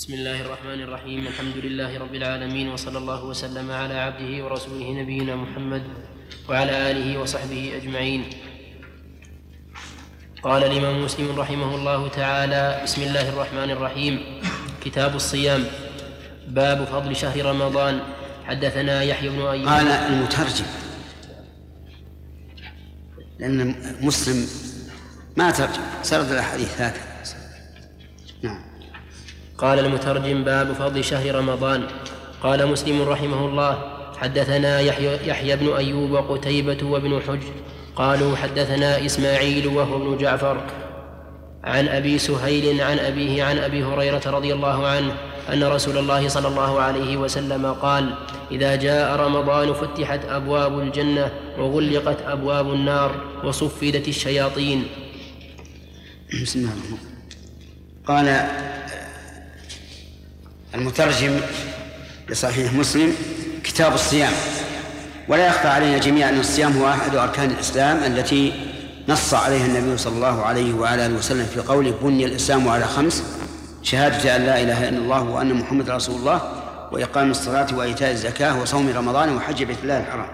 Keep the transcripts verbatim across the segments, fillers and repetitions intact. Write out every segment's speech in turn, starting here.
بسم الله الرحمن الرحيم. الحمد لله رب العالمين، وصلى الله وسلم على عبده ورسوله نبينا محمد وعلى آله وصحبه أجمعين. قال الإمام مسلم رحمه الله تعالى: بسم الله الرحمن الرحيم. كتاب الصيام. باب فضل شهر رمضان. حدثنا يحيى بن أيوب. قال المترجم، لأن مسلم ما ترجم، سرد الأحاديث هكذا. نعم. قال المترجم: باب فضل شهر رمضان. قال مسلم رحمه الله: حدثنا يحيى, يحيى بن أيوب وقتيبة وابن حجر قالوا حدثنا إسماعيل وهو ابن جعفر عن أبي سهيل عن أبيه عن أبي هريرة رضي الله عنه أن رسول الله صلى الله عليه وسلم قال: إذا جاء رمضان فتحت أبواب الجنة وغلقت أبواب النار وصفدت الشياطين. بسم الله الرحمن الرحيم. قال المترجم لصحيح مسلم: كتاب الصيام. ولا يخفى علينا جميعا أن الصيام هو أحد أركان الإسلام التي نص عليها النبي صلى الله عليه وعلى آله وسلم في قوله: بني الإسلام على خمس: شهادة أن لا إله إلا الله وأن محمد رسول الله، وإقام الصلاة وإيتاء الزكاة وصوم رمضان وحج بيت الله الحرام.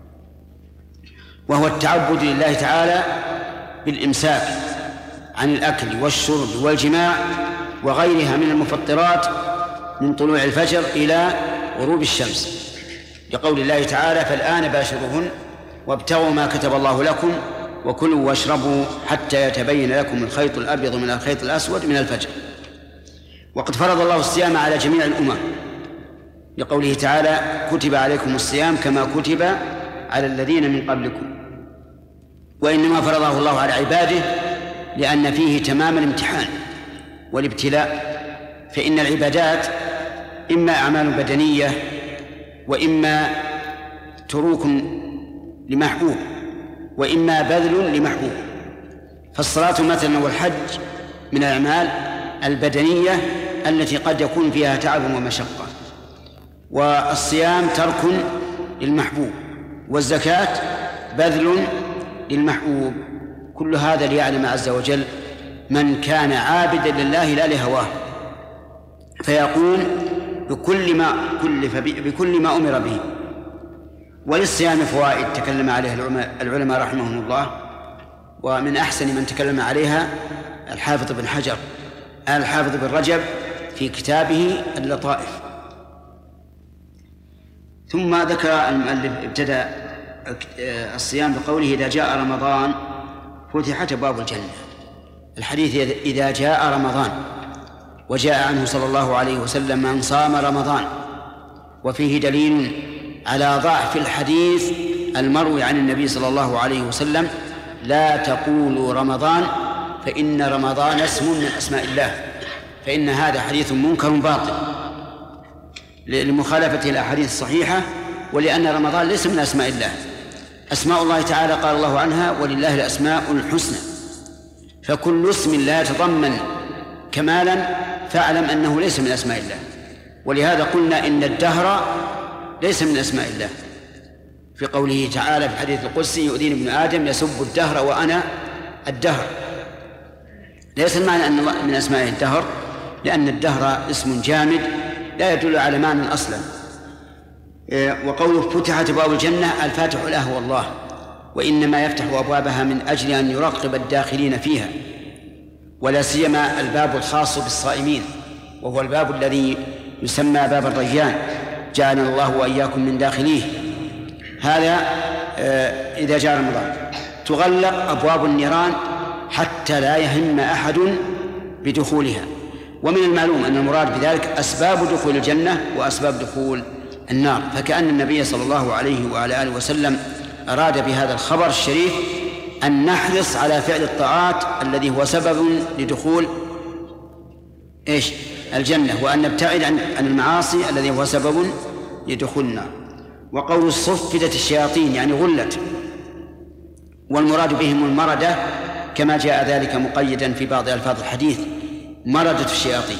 وهو التعبد لله تعالى بالإمساك عن الأكل والشرب والجماع وغيرها من المفطرات من طلوع الفجر إلى غروب الشمس، لقول الله تعالى: فالآن باشروهن وابتغوا ما كتب الله لكم وكلوا واشربوا حتى يتبين لكم الخيط الأبيض من الخيط الأسود من الفجر. وقد فرض الله الصيام على جميع الأمم، لقوله تعالى: كتب عليكم الصيام كما كتب على الذين من قبلكم. وإنما فرضه الله على عباده لأن فيه تمام الامتحان والابتلاء، فإن العبادات إما أعمال بدنية وإما تروك لمحبوب وإما بذل لمحبوب. فالصلاة مثلا والحج من الأعمال البدنية التي قد يكون فيها تعب ومشقة، والصيام ترك للمحبوب، والزكاة بذل للمحبوب. كل هذا ليعلم عز وجل من كان عابدا لله لا لهواه، فيقوم بكل ما كلف بكل ما أمر به. وللصيام فوائد تكلم عليها العلماء رحمهم الله، ومن أحسن من تكلم عليها الحافظ بن حجر الحافظ بن رجب في كتابه اللطائف. ثم ذكر المؤلف ابتدأ الصيام بقوله: إذا جاء رمضان فتحت أبواب الجنة. الحديث إذا جاء رمضان، وجاء عنه صلى الله عليه وسلم: من صام رمضان. وفيه دليل على ضعف الحديث المروي عن النبي صلى الله عليه وسلم: لا تقولوا رمضان فإن رمضان اسم من أسماء الله، فإن هذا حديث منكر باطل لمخالفة الأحاديث الصحيحة، ولأن رمضان ليس من أسماء الله. أسماء الله تعالى قال الله عنها: ولله الأسماء الحسنى. فكل اسم لا يتضمن كمالا فاعلم أنه ليس من أسماء الله. ولهذا قلنا إن الدهر ليس من أسماء الله، في قوله تعالى في الحديث القدسي: يؤذيني ابن آدم يسب الدهر وأنا الدهر. ليس المعنى أن من أسماء الدهر، لأن الدهر اسم جامد لا يدل على معنى أصلا. وقوله فتحت أبواب الجنة، الفاتح له هو الله، وإنما يفتح أبوابها من أجل أن يراقب الداخلين فيها، ولا سيما الباب الخاص بالصائمين، وهو الباب الذي يسمى باب الريان، جعلنا الله وإياكم من داخليه. هذا إذا جاء رمضان. تغلق أبواب النيران حتى لا يهم أحد بدخولها. ومن المعلوم أن المراد بذلك أسباب دخول الجنة وأسباب دخول النار. فكأن النبي صلى الله عليه وعلى آله وسلم أراد بهذا الخبر الشريف أن نحرص على فعل الطاعات الذي هو سبب لدخول إيش؟ الجنة، وأن نبتعد عن المعاصي الذي هو سبب لدخول النار. وقول الصفدت الشياطين يعني غلت، والمراد بهم المردة كما جاء ذلك مقيدا في بعض ألفاظ الحديث: مردة الشياطين،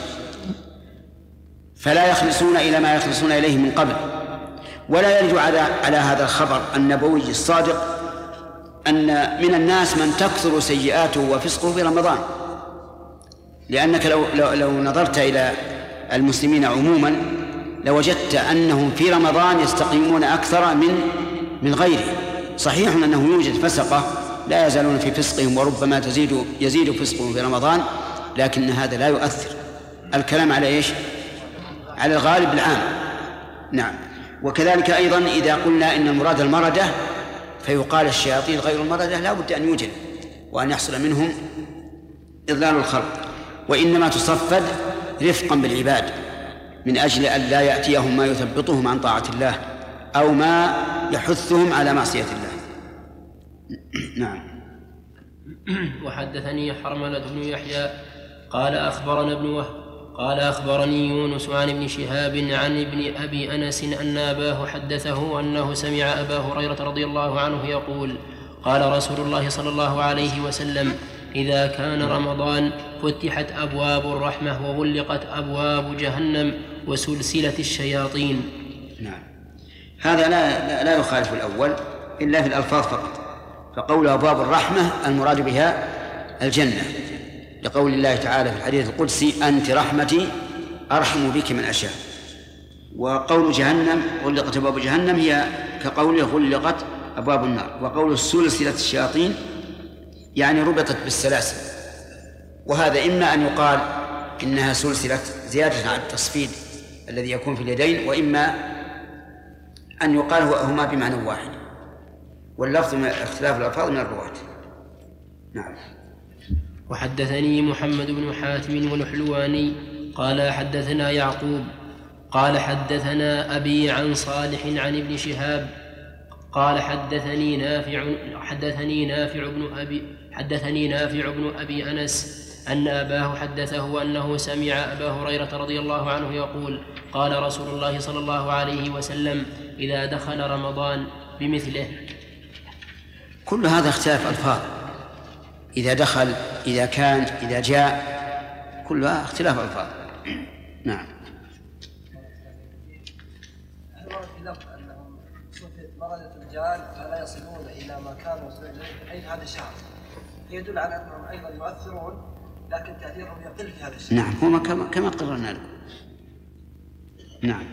فلا يخلصون إلى ما يخلصون إليه من قبل. ولا يرد على على هذا الخبر النبوي الصادق أن من الناس من تكثر سيئاته وفسقه في رمضان، لأنك لو, لو, لو نظرت إلى المسلمين عموما لوجدت أنهم في رمضان يستقيمون أكثر من من غيره. صحيح أنه يوجد فسقة لا يزالون في فسقهم وربما تزيد يزيد فسقهم في رمضان، لكن هذا لا يؤثر. الكلام على إيش؟ على الغالب العام. نعم. وكذلك أيضا إذا قلنا إن المراد المردة فيقال الشياطين غير المردة لا بد أن يوجد وأن يحصل منهم إضلال الخلق، وإنما تصفد رفقا بالعباد من أجل أن لا يأتيهم ما يثبطهم عن طاعة الله أو ما يحثهم على معصية الله. نعم. وحدثني حرملة بن يحيى قال أخبرنا ابن وهب قال أخبرني يونس عن ابن شهاب عن ابن أبي أنس أن أباه حدثه أنه سمع أبا هريرة رضي الله عنه يقول قال رسول الله صلى الله عليه وسلم إذا كان رمضان فتحت أبواب الرحمة وغلقت أبواب جهنم وسلسلة الشياطين. نعم. هذا لا, لا يخالف الأول إلا في الألفاظ فقط، فقول أبواب الرحمة المراد بها الجنة لقول الله تعالى في الحديث القدسي أنت رحمتي أرحم بك من أشاء، وقول جهنم غلقت أبواب جهنم هي كقوله غلقت أبواب النار، وقول سلسلة الشياطين يعني ربطت بالسلاسل، وهذا إما أن يقال إنها سلسلة زيادة على التصفيد الذي يكون في اليدين، وإما أن يقال هما بمعنى واحد، واللفظ من اختلاف الألفاظ من الرواة. نعم. وحدثني محمد بن حاتم والحلواني قال حدثنا يعقوب قال حدثنا أبي عن صالح عن ابن شهاب قال حدثني نافع حدثني نافع بن أبي حدثني نافع بن أبي أنس أن أباه حدثه أنه سمع أبا هريرة رضي الله عنه يقول قال رسول الله صلى الله عليه وسلم إذا دخل رمضان بمثله. كل هذا اختلاف ألفاظ، إذا دخل، إذا كان، إذا جاء، كلها اختلاف ألفاظ. نعم. مرض الرجال فلا يصلون إلى ما كانوا يصلون في حيث هذا الشهر، يدل على أنهم أيضا يؤثرون لكن تأثيرهم يقل في هذا الشهر. نعم، هو كما كما قررنا لكم. نعم.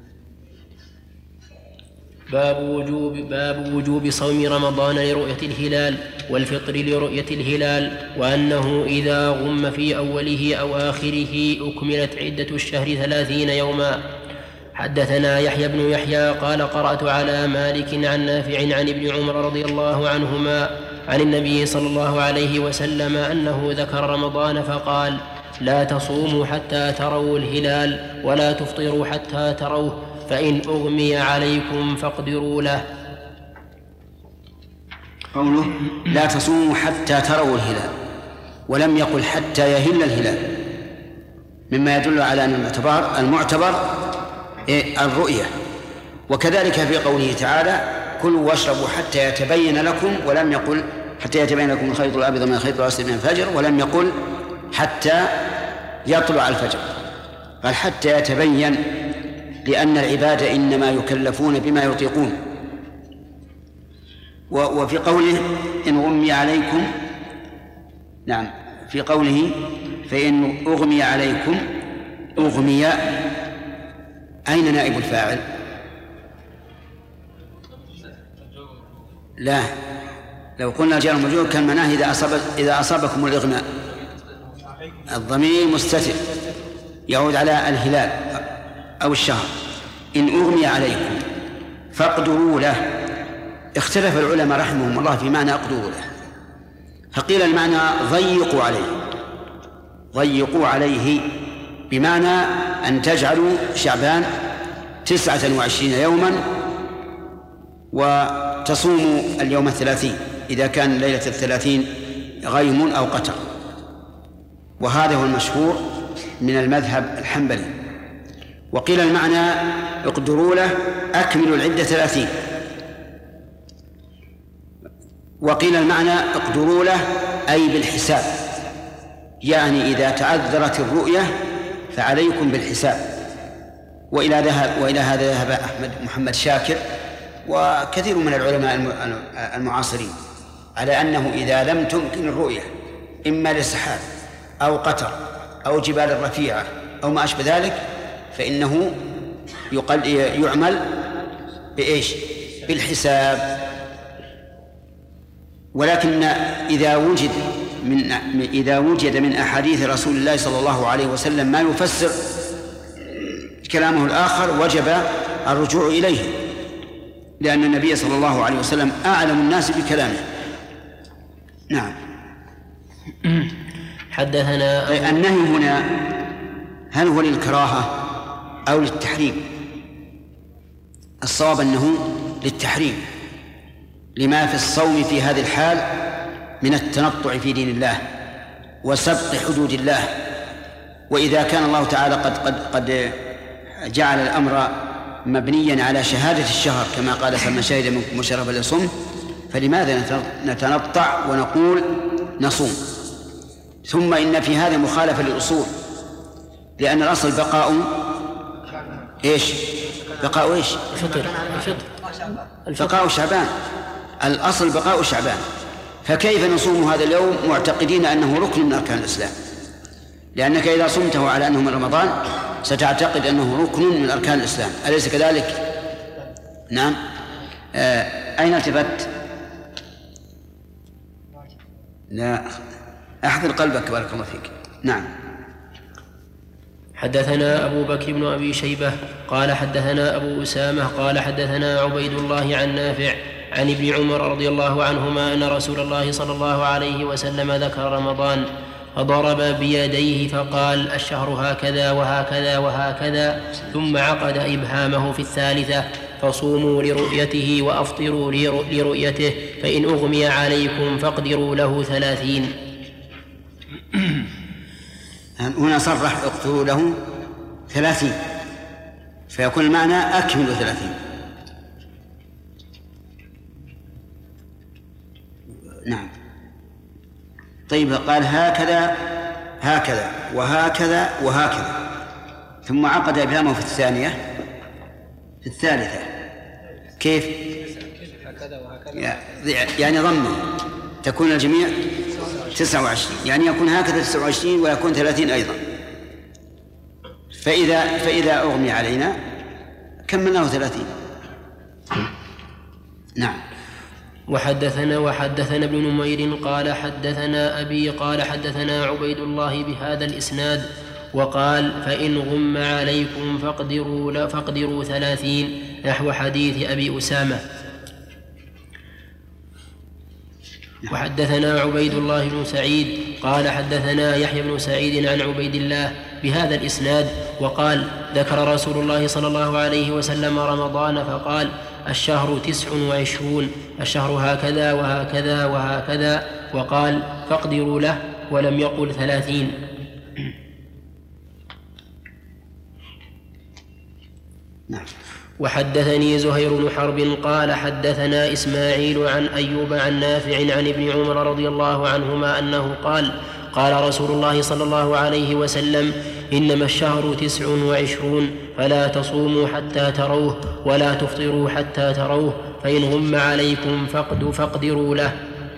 باب وجوب باب وجوب صوم رمضان لرؤية الهلال والفطر لرؤية الهلال، وأنه إذا غم في أوله أو آخره أكملت عدة الشهر ثلاثين يوما. حدثنا يحيى بن يحيى قال قرأت على مالك عن نافع عن ابن عمر رضي الله عنهما عن النبي صلى الله عليه وسلم أنه ذكر رمضان فقال لا تصوموا حتى تروا الهلال ولا تفطروا حتى تروه فإن أغمي عليكم فاقدروا له. قوله لا تصوموا حتى تروا الهلال ولم يقل حتى يهل الهلال مما يدل على أن المعتبر, المعتبر الرؤية. وكذلك في قوله تعالى كلوا واشربوا حتى يتبين لكم، ولم يقل حتى يتبين لكم الخيط الأبيض من الخيط الأسود من الفجر، ولم يقل حتى يطلع الفجر، قال حتى يتبين، لأن العباد إنما يكلفون بما يطيقون. وفي قوله إن غمي عليكم، نعم في قوله فإن أغمي عليكم، أغمي أين نائب الفاعل؟ لا، لو قلنا جار مجرور كان معناه إذا أصاب إذا أصابكم الإغماء. الضمير مستتر يعود على الهلال أو الشهر. إن أغمي عليكم فاقدروا له. اختلف العلماء رحمهم الله في معنى اقدروا له، فقيل المعنى ضيقوا عليه، ضيقوا عليه بمعنى أن تجعلوا شعبان تسعة وعشرين يوما وتصوموا اليوم الثلاثين إذا كان ليلة الثلاثين غيم أو قتر، وهذا هو المشهور من المذهب الحنبلي. وقيل المعنى اقدروا له أكملوا العدة ثلاثين، وقيل المعنى اقدروا له أي بالحساب، يعني إذا تعذرت الرؤية فعليكم بالحساب. وإلى ذهب وإلى هذا ذهب أحمد محمد شاكر وكثير من العلماء المعاصرين على أنه إذا لم تمكن الرؤية إما لسحاب أو قطر أو جبال رفيعة أو ما أشبه ذلك فإنه يعمل بإيش؟ بالحساب. ولكن إذا وجد من إذا وجد من أحاديث رسول الله صلى الله عليه وسلم ما يفسر كلامه الآخر وجب الرجوع إليه، لأن النبي صلى الله عليه وسلم أعلم الناس بكلامه. نعم. حدثنا النهي هنا هل هو للكراهة أو للتحريم؟ الصواب أنه للتحريم، لما في الصوم في هذه الحال من التنطع في دين الله وسبق حدود الله. وإذا كان الله تعالى قد قد قد جعل الأمر مبنيا على شهادة الشهر كما قال فمن شهد منكم الشهر فليصم، فلماذا نتنطع ونقول نصوم؟ ثم إن في هذا مخالفة للأصول، لأن الأصل بقاء إيش؟ بقاء إيش؟ الفطر. بقاء شعبان، الأصل بقاء شعبان، فكيف نصوم هذا اليوم معتقدين أنه ركن من أركان الإسلام؟ لأنك إذا صمته على أنه من رمضان ستعتقد أنه ركن من أركان الإسلام، أليس كذلك؟ نعم. آه أين التفت؟ لا، أحضر قلبك بارك الله فيك. نعم. حدثنا أبو بكر بن أبي شيبة قال حدثنا أبو أسامة قال حدثنا عبيد الله عن نافع عن ابن عمر رضي الله عنهما أن رسول الله صلى الله عليه وسلم ذكر رمضان فضرب بيديه فقال الشهر هكذا وهكذا وهكذا، ثم عقد إبهامه في الثالثة فصوموا لرؤيته وأفطروا لرؤيته، فإن أغمي عليكم فاقدروا له ثلاثين. هنا صرح اقتلوا له ثلاثين، فيكون المعنى أكملوا ثلاثين. نعم. طيب، قال هكذا هكذا وهكذا وهكذا، ثم عقد إبهامه في الثانية في الثالثة. كيف؟ يعني ضمه تكون الجميع تسعة وعشرين، يعني يكون هكذا تسعة وعشرين ويكون ثلاثين أيضا. فإذا فإذا أغمي علينا كملناه ثلاثين. نعم. وحدثنا وحدثنا ابن نمير قال حدثنا أبي قال حدثنا عبيد الله بهذا الإسناد وقال فإن غم عليكم فاقدروا فاقدروا ثلاثين، نحو حديث أبي أسامة. وحدثنا عبيد الله بن سعيد قال حدثنا يحيى بن سعيد عن عبيد الله بهذا الإسناد وقال ذكر رسول الله صلى الله عليه وسلم رمضان فقال الشهر تسع وعشرون، الشهر هكذا وهكذا وهكذا، وقال فاقدروا له، ولم يقل ثلاثين. نعم. وحدثني زهير بن حرب قال حدثنا إسماعيل عن أيوب عن نافع عن ابن عمر رضي الله عنهما أنه قال قال رسول الله صلى الله عليه وسلم إنما الشهر تسع وعشرون، فلا تصوموا حتى تروه ولا تفطروا حتى تروه، فإن غم عليكم فاقدروا له.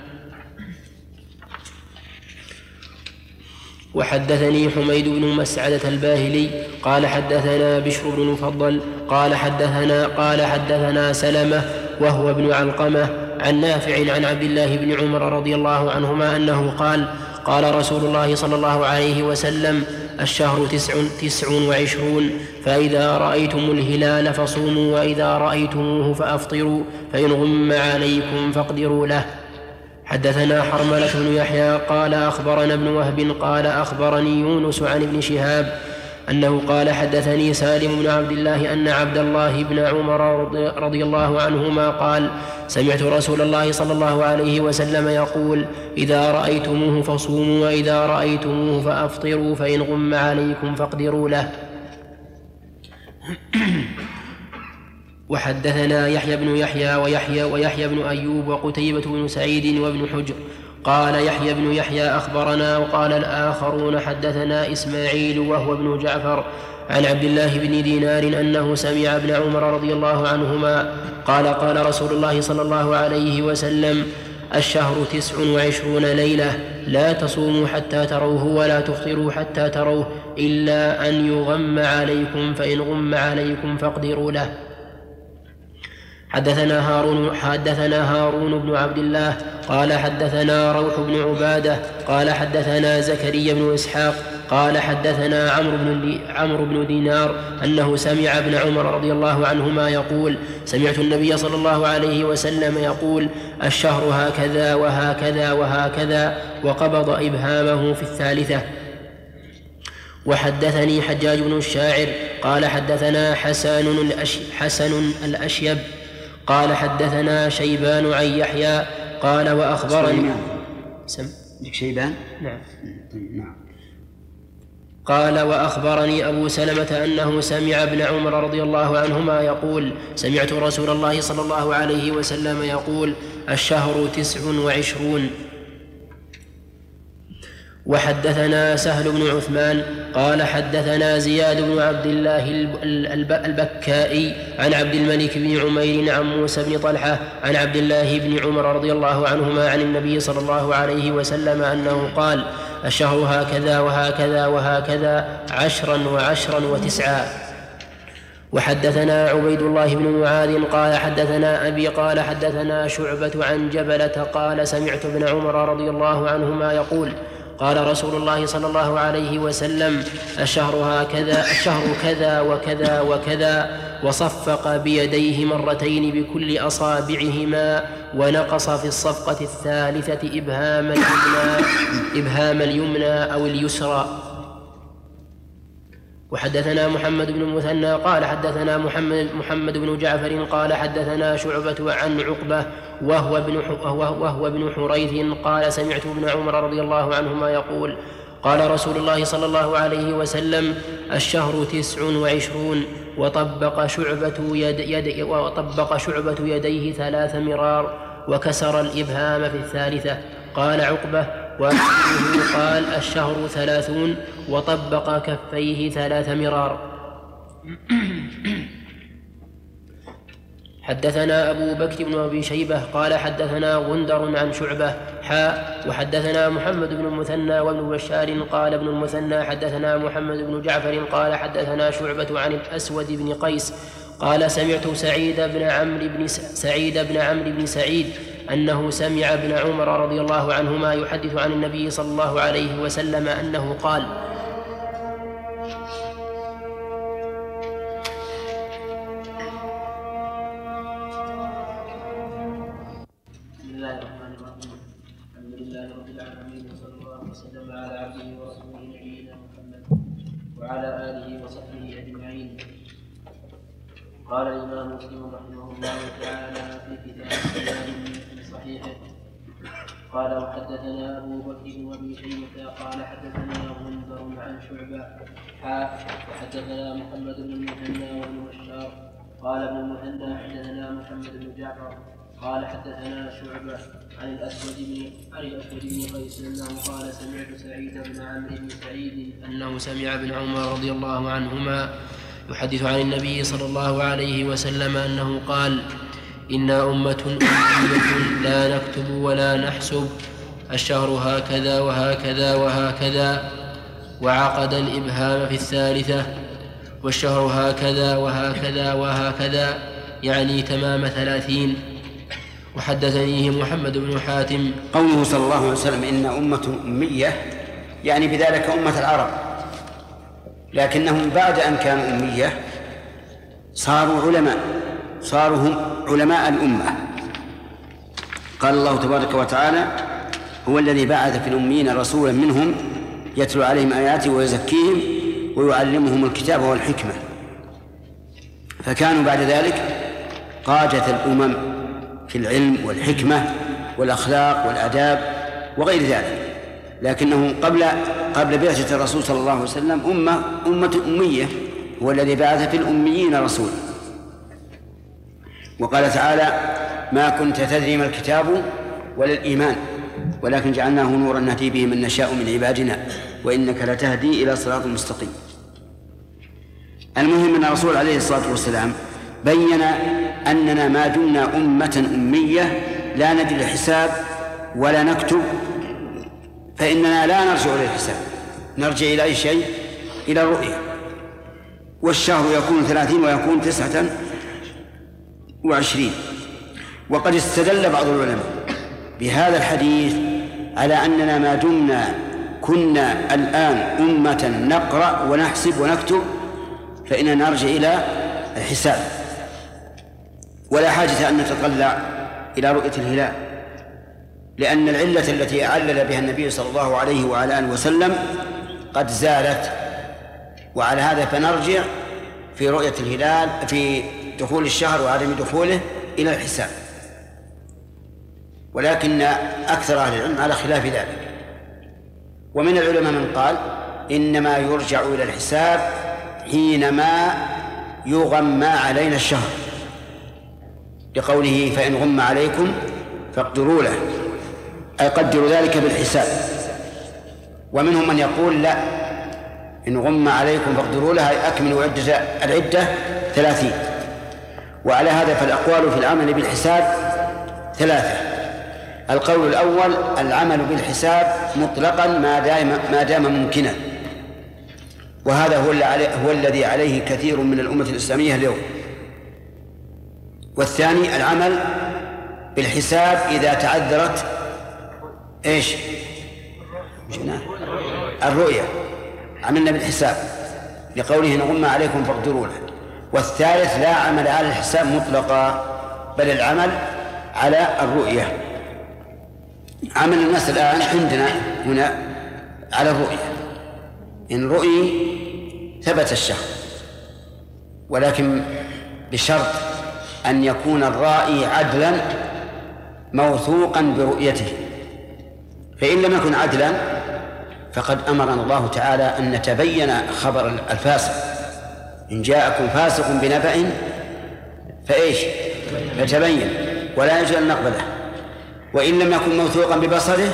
وحدثني حميد بن مسعدة الباهلي قال حدثنا بشر بن مفضل قال حدثنا قال حدثنا سلمة وهو ابن علقمة عن نافع عن عبد الله بن عمر رضي الله عنهما أنه قال قال رسول الله صلى الله عليه وسلم الشهر تسع, تسع وعشرون، فإذا رأيتم الهلال فصوموا، وإذا رأيتموه فأفطروا، فإن غم عليكم فاقدروا له. حدثنا حرملة بن يحيى قال أخبرنا ابن وهب قال أخبرني يونس عن ابن شهاب أنه قال حدثني سالم بن عبد الله أن عبد الله بن عمر رضي الله عنهما قال سمعت رسول الله صلى الله عليه وسلم يقول إذا رأيتموه فصوموا، وإذا رأيتموه فأفطروا، فإن غم عليكم فاقدروا له. وحدثنا يحيى بن يحيى ويحيى ويحيى بن أيوب وقتيبة بن سعيد وابن حجر قال يحيى بن يحيى أخبرنا، وقال الآخرون حدثنا إسماعيل وهو ابن جعفر عن عبد الله بن دينار أنه سمع ابن عمر رضي الله عنهما قال قال رسول الله صلى الله عليه وسلم الشهر تسع وعشرون ليلة، لا تصوموا حتى تروه ولا تفطروا حتى تروه إلا أن يغم عليكم فإن غم عليكم فاقدروا له. حدثنا هارون, حدثنا هارون بن عبد الله قال حدثنا روح بن عبادة قال حدثنا زكريا بن إسحاق قال حدثنا عمرو بن, عمرو بن دينار أنه سمع ابن عمر رضي الله عنهما يقول سمعت النبي صلى الله عليه وسلم يقول الشهر هكذا وهكذا وهكذا وقبض إبهامه في الثالثة. وحدثني حجاج بن الشاعر قال حدثنا حسن, الأش... حسن الأشيب قال حدثنا شيبان عن يحيى قال وأخبرني سم شيبان نعم نعم قال وأخبرني أبو سلمة أنه سمع ابن عمر رضي الله عنهما يقول سمعت رسول الله صلى الله عليه وسلم يقول الشهر تسع وعشرون. وحدثنا سهل بن عثمان قال حدثنا زياد بن عبد الله البكائي عن عبد الملك بن عمير عن موسى بن طلحة عن عبد الله بن عمر رضي الله عنهما عن النبي صلى الله عليه وسلم أنه قال الشهر هكذا وهكذا وهكذا عشرا وعشرا وتسعا. وحدثنا عبيد الله بن معاذ قال حدثنا أبي قال حدثنا شعبة عن جبلة قال سمعت ابن عمر رضي الله عنهما يقول قال رسول الله صلى الله عليه وسلم الشهر هكذا الشهر كذا وكذا وكذا وصفق بيديه مرتين بكل أصابعهما ونقص في الصفقة الثالثة إبهام اليمنى, إبهام اليمنى أو اليسرى. وحدثنا محمد بن المثنى قال حدثنا محمد, محمد بن جعفر قال حدثنا شعبة عن عقبة وهو ابن, وهو ابن حريث قال سمعت ابن عمر رضي الله عنهما يقول قال رسول الله صلى الله عليه وسلم الشهر تسع وعشرون وطبق شعبة, يد يد وطبق شعبة يديه ثلاث مرار وكسر الإبهام في الثالثة. قال عقبة وأخيه قال الشهر ثلاثون وطبق كفيه ثلاث مرار. حدثنا أبو بكر بن أبي شيبة قال حدثنا غندر عن شعبة حاء وحدثنا محمد بن المثنى وابن بشار قال ابن المثنى حدثنا محمد بن جعفر قال حدثنا شعبة عن الأسود بن قيس قال سمعت سعيد بن عمرو بن سعيد بن عمرو بن سعيد أنه سمع ابن عمر رضي الله عنهما يحدث عن النبي صلى الله عليه وسلم أنه قال بسم الله الرحمن الرحيم الحمد لله رب العالمين وصلى الله وسلم على عبده ورسوله نبينا محمد وعلى آله وصحبه أجمعين. قال الإمام مسلم رحمه الله تعالى في كتاب الصيام في صحيحه قال وحدثنا أبو بكر بن أبي شيبة قال حدثنا غندر عن شعبة حاء وحدثنا محمد بن المثنى وابن بشار قال ابن المثنى حدثنا محمد بن جعفر قال حدثنا شعبة عن الأسود بن عن الأسود بن قيس أنه قال سمعت سعيد بن عمرو بن سعيد أنه سمع ابن عمر رضي الله عنهما يحدث عن النبي صلى الله عليه وسلم أنه قال إنا أمة أمية لا نكتب ولا نحسب الشهر هكذا وهكذا وهكذا وعقد الإبهام في الثالثة والشهر هكذا وهكذا وهكذا يعني تمام ثلاثين. وحدثنيه محمد بن حاتم قوله صلى الله عليه وسلم إن أمة أمية يعني بذلك أمة العرب، لكنهم بعد أن كانوا أمية صاروا علماء، صاروا هم علماء الأمة. قال الله تبارك وتعالى هو الذي بعث في الأميين رسولا منهم يتلو عليهم آياته ويزكيهم ويعلمهم الكتاب والحكمة، فكانوا بعد ذلك قادة الأمم في العلم والحكمة والأخلاق والآداب وغير ذلك. لكنهم قبل قبل بعثة الرسول صلى الله عليه وسلم أمة أمة أمية، هو الذي بعث في الأميين رسولا. وقال تعالى ما كنت تدري ما الكتاب ولا الإيمان ولكن جعلناه نورا نهدي به من نشاء من عبادنا وإنك لتهدي إلى صراط مستقيم. المهم أن الرسول عليه الصلاة والسلام بين أننا ما دمنا أمة أمية لا ندري الحساب ولا نكتب فإننا لا نرجع إلى الحساب، نرجع إلى أي شيء؟ إلى الرؤية. والشهر يكون ثلاثين ويكون تسعة وعشرين. وقد استدل بعض العلماء بهذا الحديث على أننا ما دمنا كنا الآن أمة نقرأ ونحسب ونكتب فإننا نرجع إلى الحساب، ولا حاجة أن نتطلع إلى رؤية الهلال، لأن العلة التي علل بها النبي صلى الله عليه وعلى آله وسلم قد زالت. وعلى هذا فنرجع في رؤية الهلال في دخول الشهر وعدم دخوله إلى الحساب. ولكن أكثر أهل العلم على خلاف ذلك. ومن العلماء من قال إنما يرجع إلى الحساب حينما يغمى علينا الشهر، لقوله فإن غم عليكم فاقدروا له، أي قدروا ذلك بالحساب. ومنهم من يقول لا، إن غم عليكم فاقدروا له أي أكملوا عدة العدة ثلاثين. وعلى هذا فالأقوال في العمل بالحساب ثلاثة. القول الأول العمل بالحساب مطلقا ما دام ما دام ممكنا، وهذا هو, هو الذي عليه كثير من الأمة الإسلامية اليوم. والثاني العمل بالحساب إذا تعذرت إيش؟ الرؤية، عملنا بالحساب لقوله إن غم عليكم فاقدروا له. والثالث لا عمل على الحساب مطلقا، بل العمل على الرؤية. عمل الناس الآن عندنا هنا على الرؤية، إن رؤي ثبت الشهر، ولكن بشرط أن يكون الرائي عدلا موثوقا برؤيته. فإن لم يكن عدلا فقد أمرنا الله تعالى أن نتبين خبر الفاسق، إن جاءكم فاسق بنبأ فإيش؟ فتبين، ولا يجوز أن نقبله. وإن لم يكن موثوقا ببصره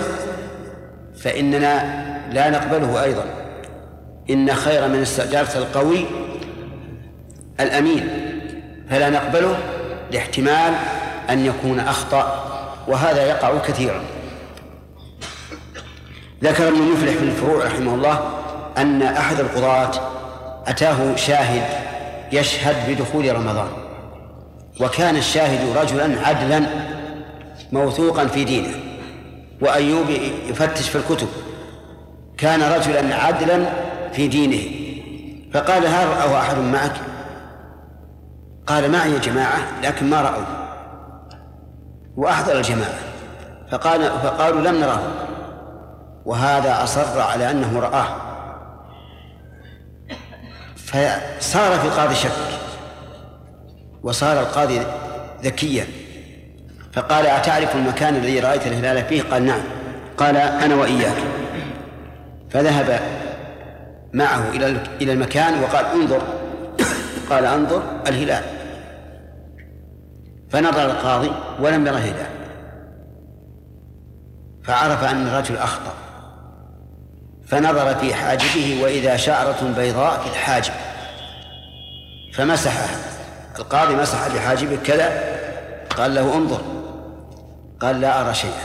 فإننا لا نقبله أيضا. إن خير من استأجرت القوي الأمين، فلا نقبله لاحتمال أن يكون أخطأ، وهذا يقع كثيرا. ذكر ابن مفلح في الفروع رحمه الله أن أحد القضاة أتاه شاهد يشهد بدخول رمضان، وكان الشاهد رجلا عدلا موثوقا في دينه. وأيوب يفتش في الكتب، كان رجلا عدلا في دينه. فقال هل رأوا أحد معك؟ قال معي جماعة لكن ما رأوا، وأحضر الجماعة فقال فقالوا لم نراه، وهذا أصر على أنه رآه. فصار في القاضي شك، وصار القاضي ذكيا، فقال أتعرف المكان الذي رأيت الهلال فيه؟ قال نعم. قال أنا وإياك. فذهب معه إلى المكان وقال انظر. قال انظر الهلال. فنظر القاضي ولم يره الهلال، فعرف أن الرجل أخطأ، فنظر في حاجبه وإذا شعرة بيضاء في الحاجب فمسحها. القاضي مسح بحاجبه كذا، قال له انظر، قال لا أرى شيئا.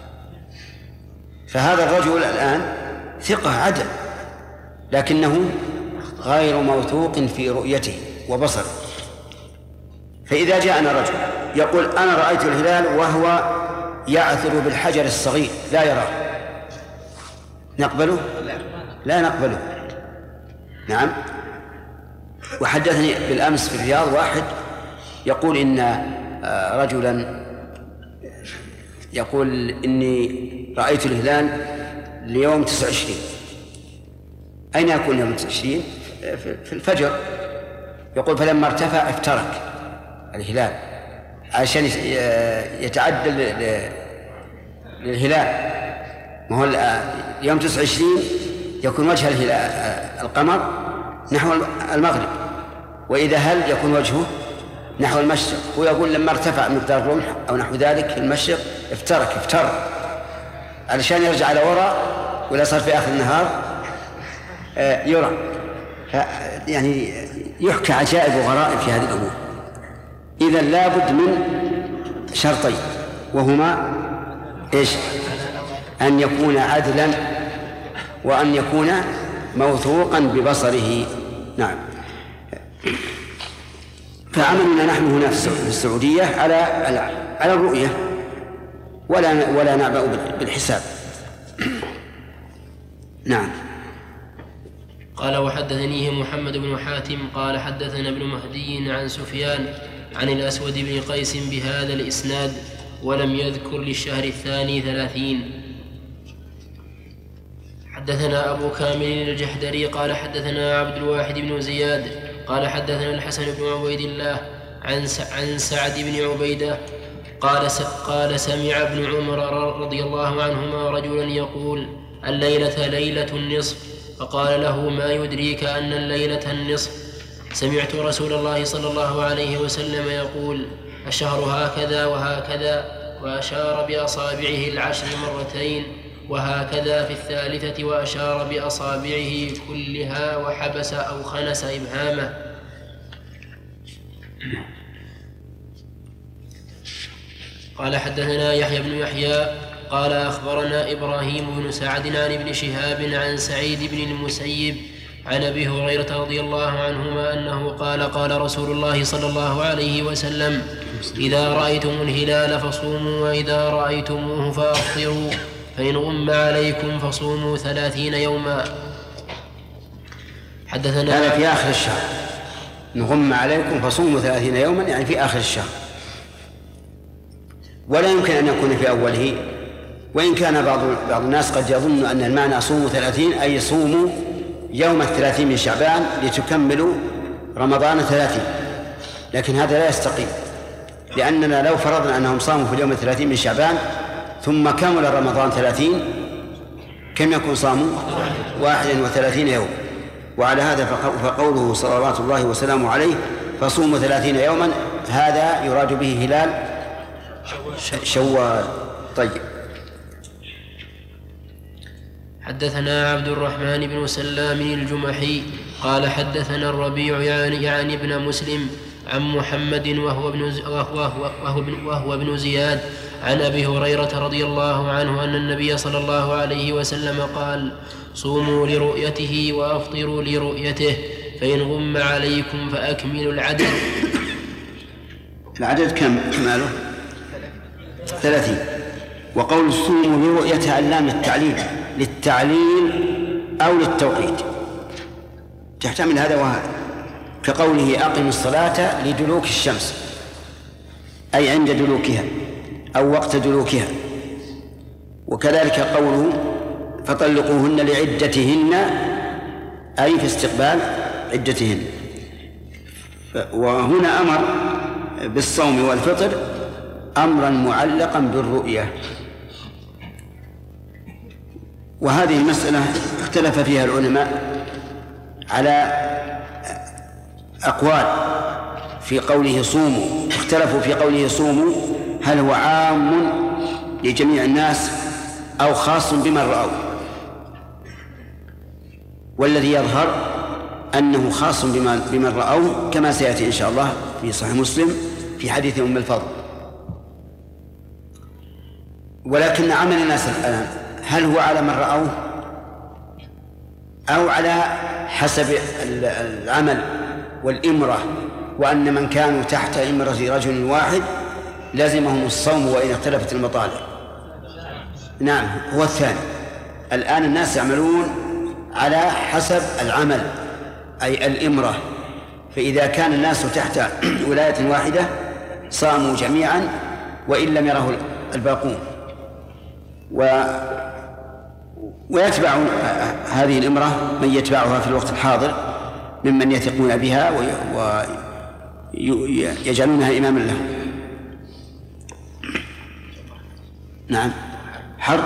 فهذا الرجل الآن ثقة عدل، لكنه غير موثوق في رؤيته وبصره. فإذا جاءنا رجل يقول أنا رأيت الهلال وهو يعثر بالحجر الصغير لا يراه، نقبله؟ لا نقبله. نعم. وحدثني بالأمس في الرياض واحد يقول إن رجلا يقول إني رأيت الهلال ليوم تسعة وعشرين. أين يكون يوم تسعة وعشرين؟ في الفجر. يقول فلما ارتفع افترك الهلال عشان يتعدل للهلال. ما هو يوم تسعة وعشرين يكون وجه القمر نحو المغرب، وإذا هل يكون وجهه نحو المشرق. ويقول لما ارتفع مقدار الرمح أو نحو ذلك في المشرق افترك افتر علشان يرجع على وراء، ولا صار في آخر النهار يرى. يعني يحكى عجائب وغرائب في هذه الأمور. إذا لابد من شرطين، وهما إيش؟ أن يكون عدلا وأن يكون موثوقا ببصره. نعم. فعملنا نحن هنا في السعودية على على الرؤية ولا ولا نعبأ بالحساب. نعم. قال وحدثنيه محمد بن حاتم قال حدثنا ابن مهدي عن سفيان عن الأسود بن قيس بهذا الإسناد ولم يذكر للشهر الثاني ثلاثين. حدثنا أبو كامل الجحدري قال حدثنا عبد الواحد بن زياد قال حدثنا الحسن بن عبيد الله عن عن سعد بن عبيدة قال قال سمع ابن عمر رضي الله عنهما رجلا يقول الليلة ليلة النصف فقال له ما يدريك أن الليلة النصف سمعت رسول الله صلى الله عليه وسلم يقول الشهر هكذا وهكذا وأشار بأصابعه العشر مرتين وهكذا في الثالثة وأشار بأصابعه كلها وحبس أو خنس إبهامه. قال حدثنا يحيى بن يحيى قال أخبرنا إبراهيم بن سعد عن ابن شهاب عن سعيد بن المسيب عن أبي هريرة رضي الله عنهما أنه قال قال رسول الله صلى الله عليه وسلم إذا رأيتم الهلال فصوموا وإذا رأيتموه فأفطروا فإن غم عليكم فصوموا ثلاثين يوما. حدثنا هذا في آخر الشهر، إن غم عليكم فصوموا ثلاثين يوما يعني في آخر الشهر، ولا يمكن أن يكون في أوله، وإن كان بعض بعض الناس قد يظن أن المعنى صوموا ثلاثين أي صوموا يوم الثلاثين من شعبان لتكملوا رمضان ثلاثين، لكن هذا لا يستقيم، لأننا لو فرضنا أنهم صاموا في اليوم الثلاثين من شعبان ثم كمل رمضان ثلاثين كم يكون صاموا؟ واحد وثلاثين يوم. وعلى هذا فقوله صلوات الله وسلامه عليه فصوموا ثلاثين يوما هذا يراد به هلال شوال. طيب. حدثنا عبد الرحمن بن سلام الجمحي قال حدثنا الربيع يعني, يعني ابن مسلم عن محمد وهو ابن, وهو, وهو, وهو ابن زياد عن أبي هريرة رضي الله عنه أن النبي صلى الله عليه وسلم قال صوموا لرؤيته وأفطروا لرؤيته فإن غم عليكم فأكملوا العدد. العدد كم كماله؟ ثلاثين. وقول صوموا لرؤيته علام التعليل للتعليل أو للتوقيت، تحتمل هذا وهذا، كقوله أقم الصلاة لدلوك الشمس أي عند دلوكها أو وقت دلوكها، وكذلك قوله فطلقوهن لعدتهن أي في استقبال عدتهن. وهنا أمر بالصوم والفطر أمرا معلقا بالرؤية، وهذه المسألة اختلف فيها العلماء على أقوال في قوله صوموا. اختلفوا في قوله صوموا هل هو عام لجميع الناس أو خاص بمن رأوا، والذي يظهر أنه خاص بمن رأوا كما سيأتي إن شاء الله في صحيح مسلم في حديث أم الفضل. ولكن عمل الناس الآن هل هو على من رأوه أو على حسب العمل والإمرة، وأن من كانوا تحت إمرة رجل واحد لازمهم الصوم وإن اختلفت المطالع. نعم هو الثاني. الآن الناس يعملون على حسب العمل أي الإمرة، فإذا كان الناس تحت ولاية واحدة صاموا جميعا وإن لم يره الباقون، و ويتبع هذه الإمرة من يتبعها في الوقت الحاضر ممن يثقون بها ويجعلونها إماما له. نعم. حرب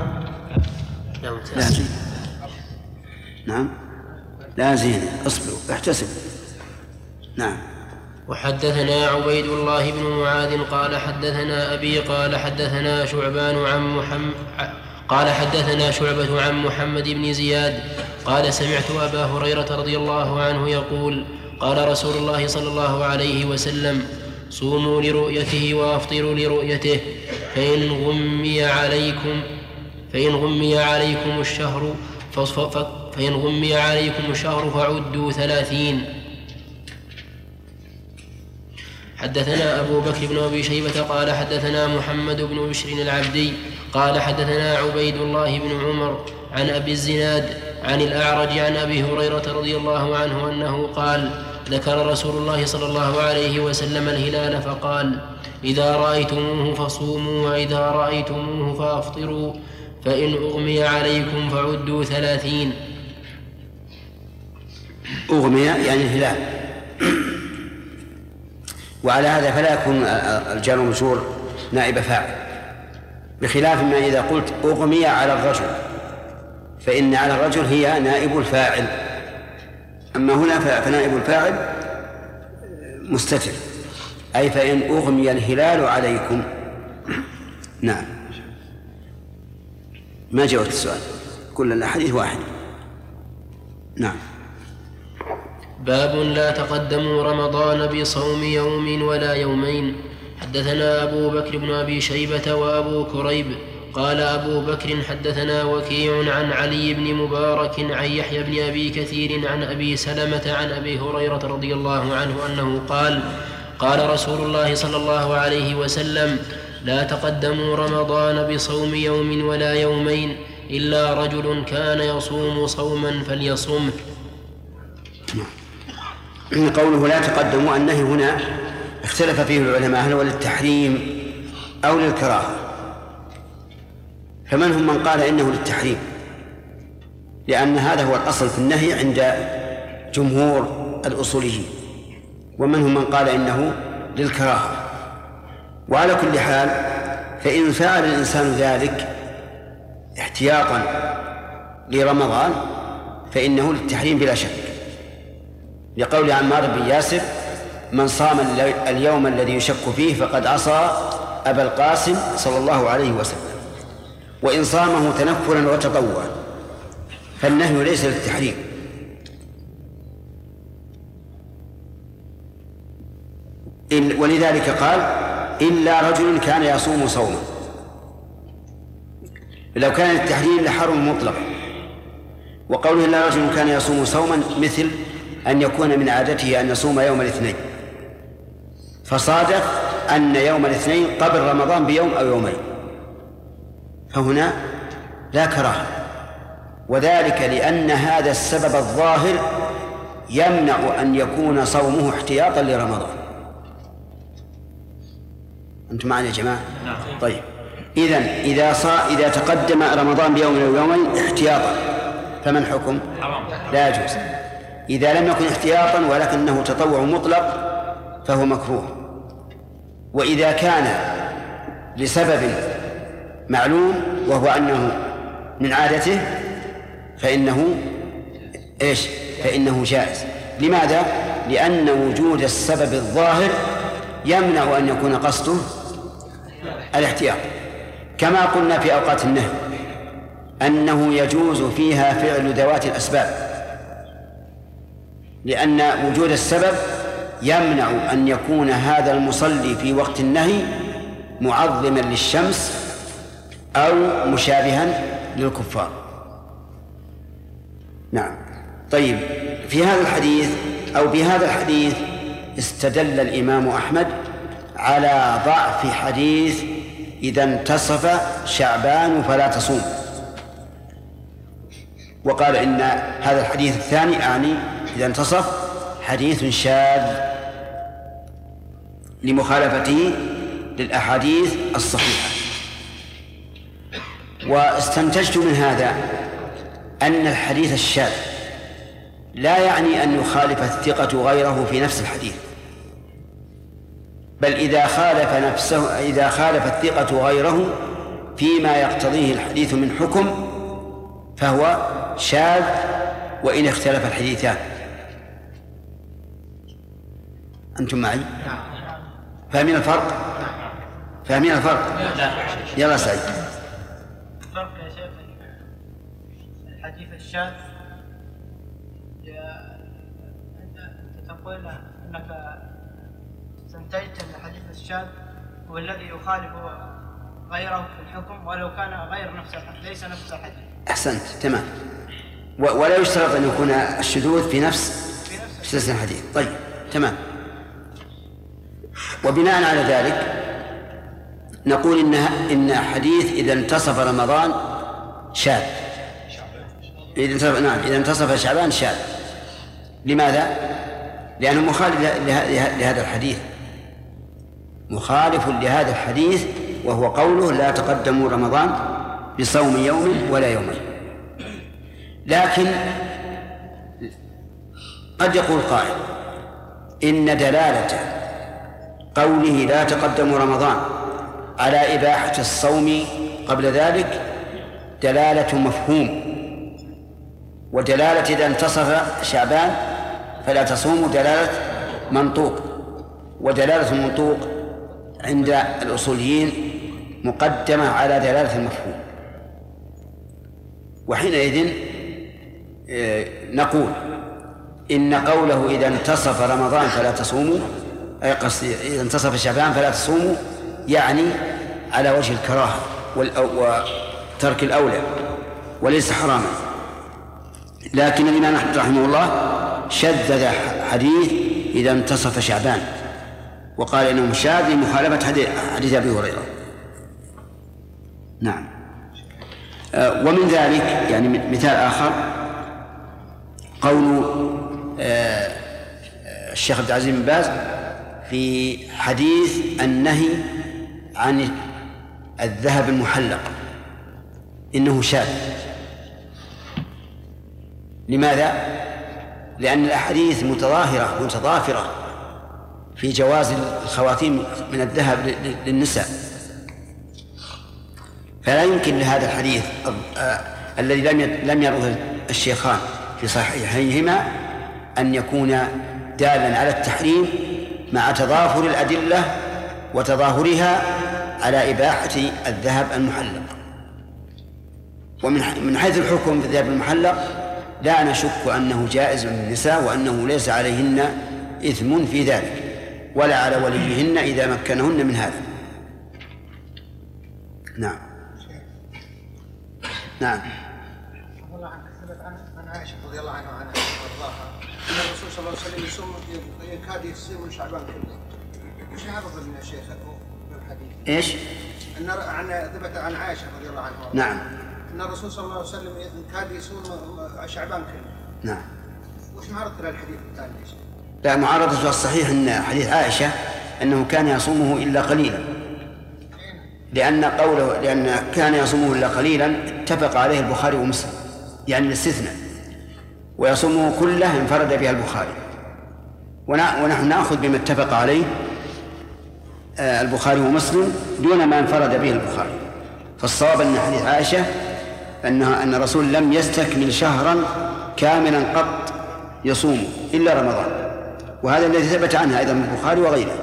لا زين. نعم لا زين اصبروا احتسب. نعم. وحدثنا عبيد الله بن معاذ قال حدثنا أبي قال حدثنا شعبان عن محمد قال حدثنا شعبة عن محمد بن زياد قال سمعت أبا هريرة رضي الله عنه يقول قال رسول الله صلى الله عليه وسلم صوموا لرؤيته وأفطروا لرؤيته فإن غمي عليكم فإن غمي عليكم الشهر فإن غمي عليكم الشهر فعدوا ثلاثين. حدثنا أبو بكر بن أبي شيبة قال حدثنا محمد بن بشر العبدي قال حدثنا عبيد الله بن عمر عن أبي الزناد عن الأعرج عن أبي هريرة رضي الله عنه أنه قال ذكر رسول الله صلى الله عليه وسلم الهلال فقال إذا رأيتموه فصوموا وإذا رأيتموه فأفطروا فإن أغمي عليكم فعدوا ثلاثين. أغمي يعني الهلال، وعلى هذا فلا يكون الجار والمجرور نائب فاعل، بخلاف ما إذا قلت أغمي على الرجل فإن على الرجل هي نائب الفاعل، أما هنا فنائب الفاعل مستتر، أي فإن أغمي الهلال عليكم. نعم، ما جاوبت السؤال، كل الأحاديث واحد. نعم. باب لا تقدموا رمضان بصوم يوم ولا يومين. حدثنا أبو بكر بن أبي شيبة وأبو كريب قال أبو بكر حدثنا وكيع عن علي بن مبارك عن يحيى بن أبي كثير عن أبي سلمة عن أبي هريرة رضي الله عنه أنه قال قال رسول الله صلى الله عليه وسلم لا تقدموا رمضان بصوم يوم ولا يومين إلا رجل كان يصوم صوما فليصمه. قوله لا تقدموا النهي هنا اختلف فيه العلماء هل هو للتحريم أو للكراهة، فمنهم من قال إنه للتحريم لأن هذا هو الأصل في النهي عند جمهور الأصوليين، ومنهم من قال إنه للكراهة. وعلى كل حال فإن فعل الإنسان ذلك احتياطا لرمضان فإنه للتحريم بلا شك، لقول عمار بن ياسر من صام اليوم الذي يشك فيه فقد عصى أبا القاسم صلى الله عليه وسلم، وإن صامه تنفلا وتطوعا فالنهي ليس للتحريم. ولذلك قال إلا رجل كان يصوم صوما، لو كان التحريم لحرم مطلق. وقوله إلا رجل كان يصوم صوما مثل أن يكون من عادته أن يصوم يوم الاثنين، فصادف أن يوم الاثنين قبل رمضان بيوم أو يومين، فهنا لا كراهة، وذلك لأن هذا السبب الظاهر يمنع أن يكون صومه احتياطا لرمضان. أنتم معنا يا جماعة؟ طيب، إذن إذا صا إذا تقدم رمضان بيوم أو يومين احتياطا فما الحكم؟ لا يجوز. إذا لم يكن احتياطا ولكنه تطوع مطلق فهو مكروه. وإذا كان لسبب معلوم وهو أنه من عادته فإنه إيش؟ فإنه جائز. لماذا؟ لأن وجود السبب الظاهر يمنع أن يكون قصده الاحتياط، كما قلنا في أوقات النهي أنه يجوز فيها فعل ذوات الأسباب، لأن وجود السبب يمنع أن يكون هذا المصلي في وقت النهي معظما للشمس أو مشابها للكفار. نعم. طيب، في هذا الحديث أو بهذا الحديث استدل الإمام أحمد على ضعف حديث إذا انتصف شعبان فلا تصوم، وقال إن هذا الحديث الثاني أعني إذا انتصف حديث شاذ لمخالفته للأحاديث الصحيحة. واستنتجت من هذا أن الحديث الشاذ لا يعني أن يخالف الثقة غيره في نفس الحديث، بل إذا خالف نفسه إذا خالف الثقة غيره فيما يقتضيه الحديث من حكم فهو شاذ وإن اختلف الحديثان. أنتم معي؟ فاهمين الفرق؟ فاهمين الفرق؟ يلا سعيد. الفرق يا شيخ الحديث الشاذ، أنت تقول أنك استنتجت أن الحديث الشاذ هو الذي يخالف غيره في الحكم ولو كان غير نفس الحديث ليس نفس الحديث. أحسنت تمام. ولا يشترط أن يكون الشذوذ في نفس سلسلة الحديث. طيب تمام. وبناء على ذلك نقول إنها إن حديث إذا انتصف رمضان شاذ. إذا انتصف نعم إذا انتصف شعبان شاذ. لماذا؟ لأنه مخالف لهذا الحديث، مخالف لهذا الحديث، وهو قوله لا تقدموا رمضان بصوم يوم ولا يومين. لكن قد يقول قائل إن دلالة قوله لا تقدموا رمضان على إباحة الصوم قبل ذلك دلالة مفهوم، ودلالة إذا انتصف شعبان فلا تصوموا دلالة منطوق، ودلالة المنطوق عند الأصوليين مقدمة على دلالة المفهوم. وحينئذ نقول إن قوله إذا انتصف رمضان فلا تصوموا، أي قصدي إذا انتصف شعبان فلا تصوموا، يعني على وجه الكراهة وترك الأولى وليس حراما. لكن الإمام أحمد رحمه الله شدد حديث إذا انتصف شعبان وقال إنه شاذ لمخالفة حديث أبي هريرة. نعم. آه ومن ذلك يعني مثال آخر قول آه الشيخ عبد العزيز بن باز في حديث النهي عن الذهب المحلق إنه شاذ. لماذا؟ لأن الأحاديث متظاهرة متضافرة في جواز الخواتيم من الذهب للنساء، فلا يمكن لهذا الحديث الذي لم لم يروه الشيخان في صحيحيهما أن يكون دالا على التحريم مع تضافر الأدلة وتظاهرها على إباحة الذهب المحلق. ومن حيث الحكم في الذهب المحلق لا نشك أنه جائز للنساء وأنه ليس عليهن إثم في ذلك ولا على وليهن إذا مكنهن من هذا. نعم. نعم. والله عنك ثبت عن عائشة رضي الله عنها وعنها وارضاها أن الرسول صلى الله عليه وسلم يصوم يكاد يصوم شعبان كله. وش عرض من الشيخ في الحديث؟ إيش؟ أن عن ثبت عن عائشة رضي الله عنها وارضاها. نعم. أن الرسول صلى الله عليه وسلم كاد يصوم شعبان كله. نعم. وش معرض الحديث الثاني؟ لا، معارضة الصحيح أن حديث عائشة أنه كان يصومه إلا قليلا، لأن قوله لأن كان يصومه إلا قليلا اتفق عليه البخاري ومسلم، يعني الاستثناء، ويصومه كله انفرد بها البخاري، ونحن نأخذ بما اتفق عليه البخاري ومسلم دون ما انفرد به البخاري. فالصواب أن حديث عائشة أنها أن الرسول لم يستكمل شهرا كاملا قط يصوم إلا رمضان، وهذا الذي ثبت عنها أيضا من البخاري وغيره.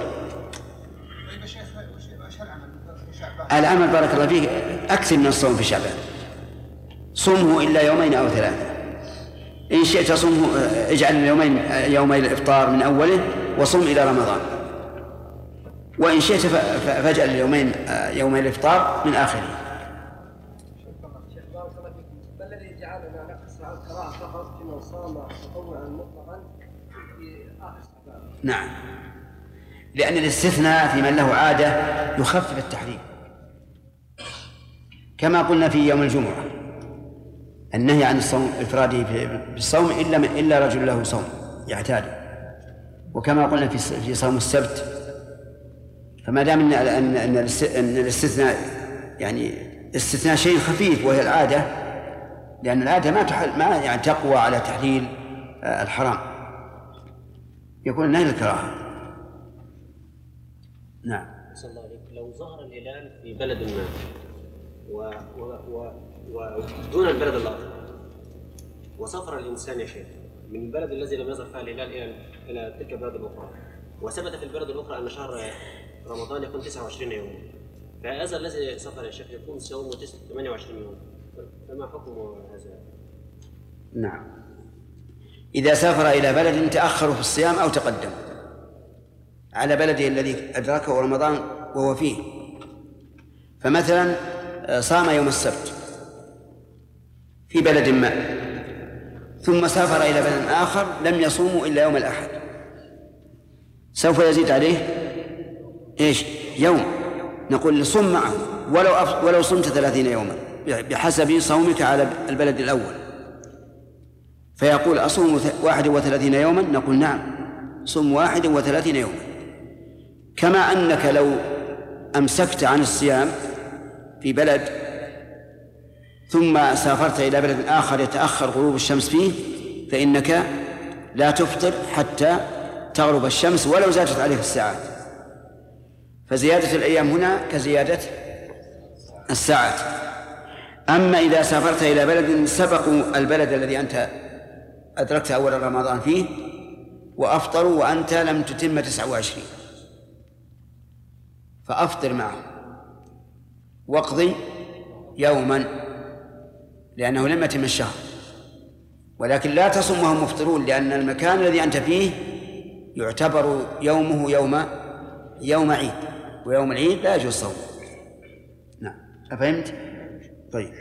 العمل بارك الله فيك أكثر من الصوم في شعبان، صومه إلا يومين أو ثلاثة، إن شئت صومه اجعل اليومين يومي الإفطار من أوله وصوم إلى رمضان، وإن شئت فاجعل اليومين يومي الإفطار من آخره. ما الذي جعلنا نقص على القراءة فقط فيما صام تطوعا مطلقا في آخر شعبان؟ نعم، لأن الاستثناء في من له عادة يخفف التحريم، كما قلنا في يوم الجمعة النهي عن الصوم إفراده بالصوم إلا من إلا رجل له صوم يعتاد، وكما قلنا في في صوم السبت. فما دام ان ان ان الاستثناء يعني استثناء شيء خفيف وهي العادة، لأن العادة ما تحل ما يعني تقوى على تحليل الحرام، يكون النهي للكراهة. نعم. صلى الله عليه. لو ظهر الهلال في بلد ما و... و... و... ودون البلد الآخر، وسافر الإنسان يا شيخ من البلد الذي لم يظهر فيها الهلال إلى إلى تلك البلد الأخرى، وثبت في البلد الأخرى أن شهر رمضان يكون تسعة وعشرين يوما، فهذا الذي سافر يا شيخ يكون صومه ثمانية وعشرين يوما، فما حكم هذا؟ نعم، إذا سافر إلى بلد تأخروا في الصيام أو تقدم على بلده الذي أدركه رمضان وهو فيه، فمثلا صام يوم السبت في بلد ما ثم سافر إلى بلد آخر لم يصوموا إلا يوم الأحد، سوف يزيد عليه إيش؟ يوم. نقول صم معه ولو أف... ولو صمت ثلاثين يوما بحسب صومك على البلد الأول. فيقول أصوم واحد وثلاثين يوما، نقول نعم صم واحد وثلاثين يوما. كما أنك لو أمسكت عن الصيام في بلد ثم سافرت إلى بلد آخر يتأخر غروب الشمس فيه فإنك لا تفطر حتى تغرب الشمس ولو زادت عليك الساعات. فزيادة الأيام هنا كزيادة الساعات. أما إذا سافرت إلى بلد سبق البلد الذي أنت أدركت أول رمضان فيه وأفطروا وأنت لم تتم تسعة وعشرين، فأفطر معه واقضي يوما لأنه لم يتم الشهر، ولكن لا تصم وهم مفطرون، لأن المكان الذي أنت فيه يعتبر يومه يوم يوم عيد، ويوم العيد لا يجوز صوم. نعم، أفهمت؟ طيب.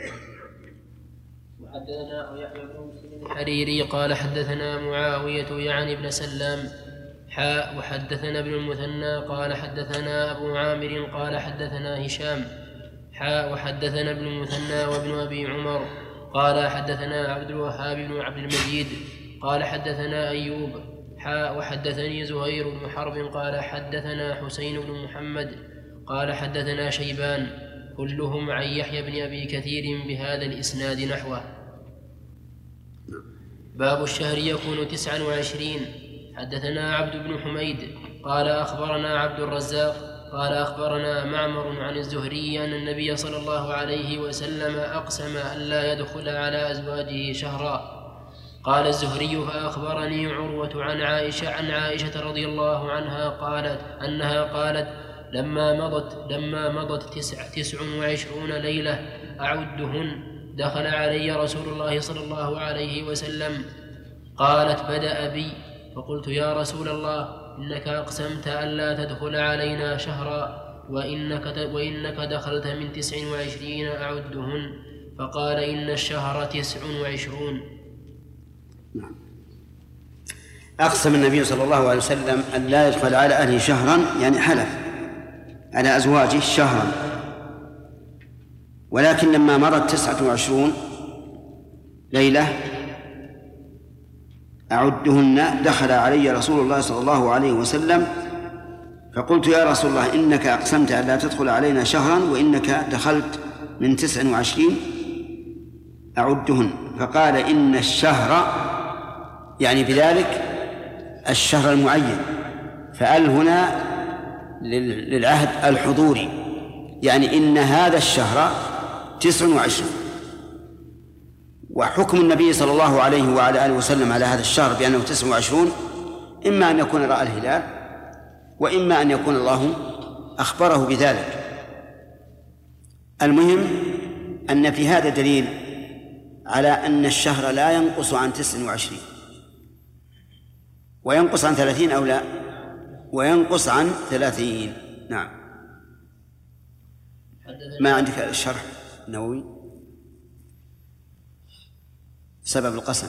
وحدثنا يحيى بن مسلم الحريري قال حدثنا معاوية يعني ابن سلام حاء وحدثنا ابن المثنى قال حدثنا أبو عامر قال حدثنا هشام حاء وحدثنا ابن المثنى وابن أبي عمر قال حدثنا عبد الوهاب بن عبد المجيد قال حدثنا أيوب حاء وحدثني زهير بن حرب قال حدثنا حسين بن محمد قال حدثنا شيبان كلهم عن يحيى بن أبي كثير بهذا الإسناد نحوه. باب الشهر يكون تسعا وعشرين. حدثنا عبد بن حميد قال أخبرنا عبد الرزاق قال أخبرنا معمر عن الزهري أن النبي صلى الله عليه وسلم أقسم أن لا يدخل على أزواجه شهرا. قال الزهري فأخبرني عروة عن عائشة عن عائشة رضي الله عنها قالت أنها قالت لما مضت لما مضت تسع, تسع وعشرون ليلة أعدهن دخل علي رسول الله صلى الله عليه وسلم. قالت بدأ بي فقلت يا رسول الله إنك أقسمت ألا تدخل علينا شهرا وإنك, وإنك دخلت من تسع وعشرين أعدهن. فقال إن الشهر تسع وعشرون. أقسم النبي صلى الله عليه وسلم أن لا يدخل على أهله شهرا، يعني حلف على أزواجه شهرا، ولكن لما مرت تسعة وعشرون ليلة أعدهن دخل علي رسول الله صلى الله عليه وسلم. فقلت يا رسول الله إنك أقسمت أن لا تدخل علينا شهرا وإنك دخلت من تسع وعشرين أعدهن. فقال إن الشهر، يعني بذلك الشهر المعين، فأل هنا للعهد الحضوري، يعني إن هذا الشهر تسع وعشرون. وحكم النبي صلى الله عليه وعلى آله وسلم على هذا الشهر بأنه تسع وعشرون إما أن يكون رأى الهلال وإما أن يكون الله أخبره بذلك. المهم أن في هذا دليل على أن الشهر لا ينقص عن تسع وعشرين، وينقص عن ثلاثين أو لا، وينقص عن ثلاثين. نعم. ما عندك الشرح النووي سبب القسم؟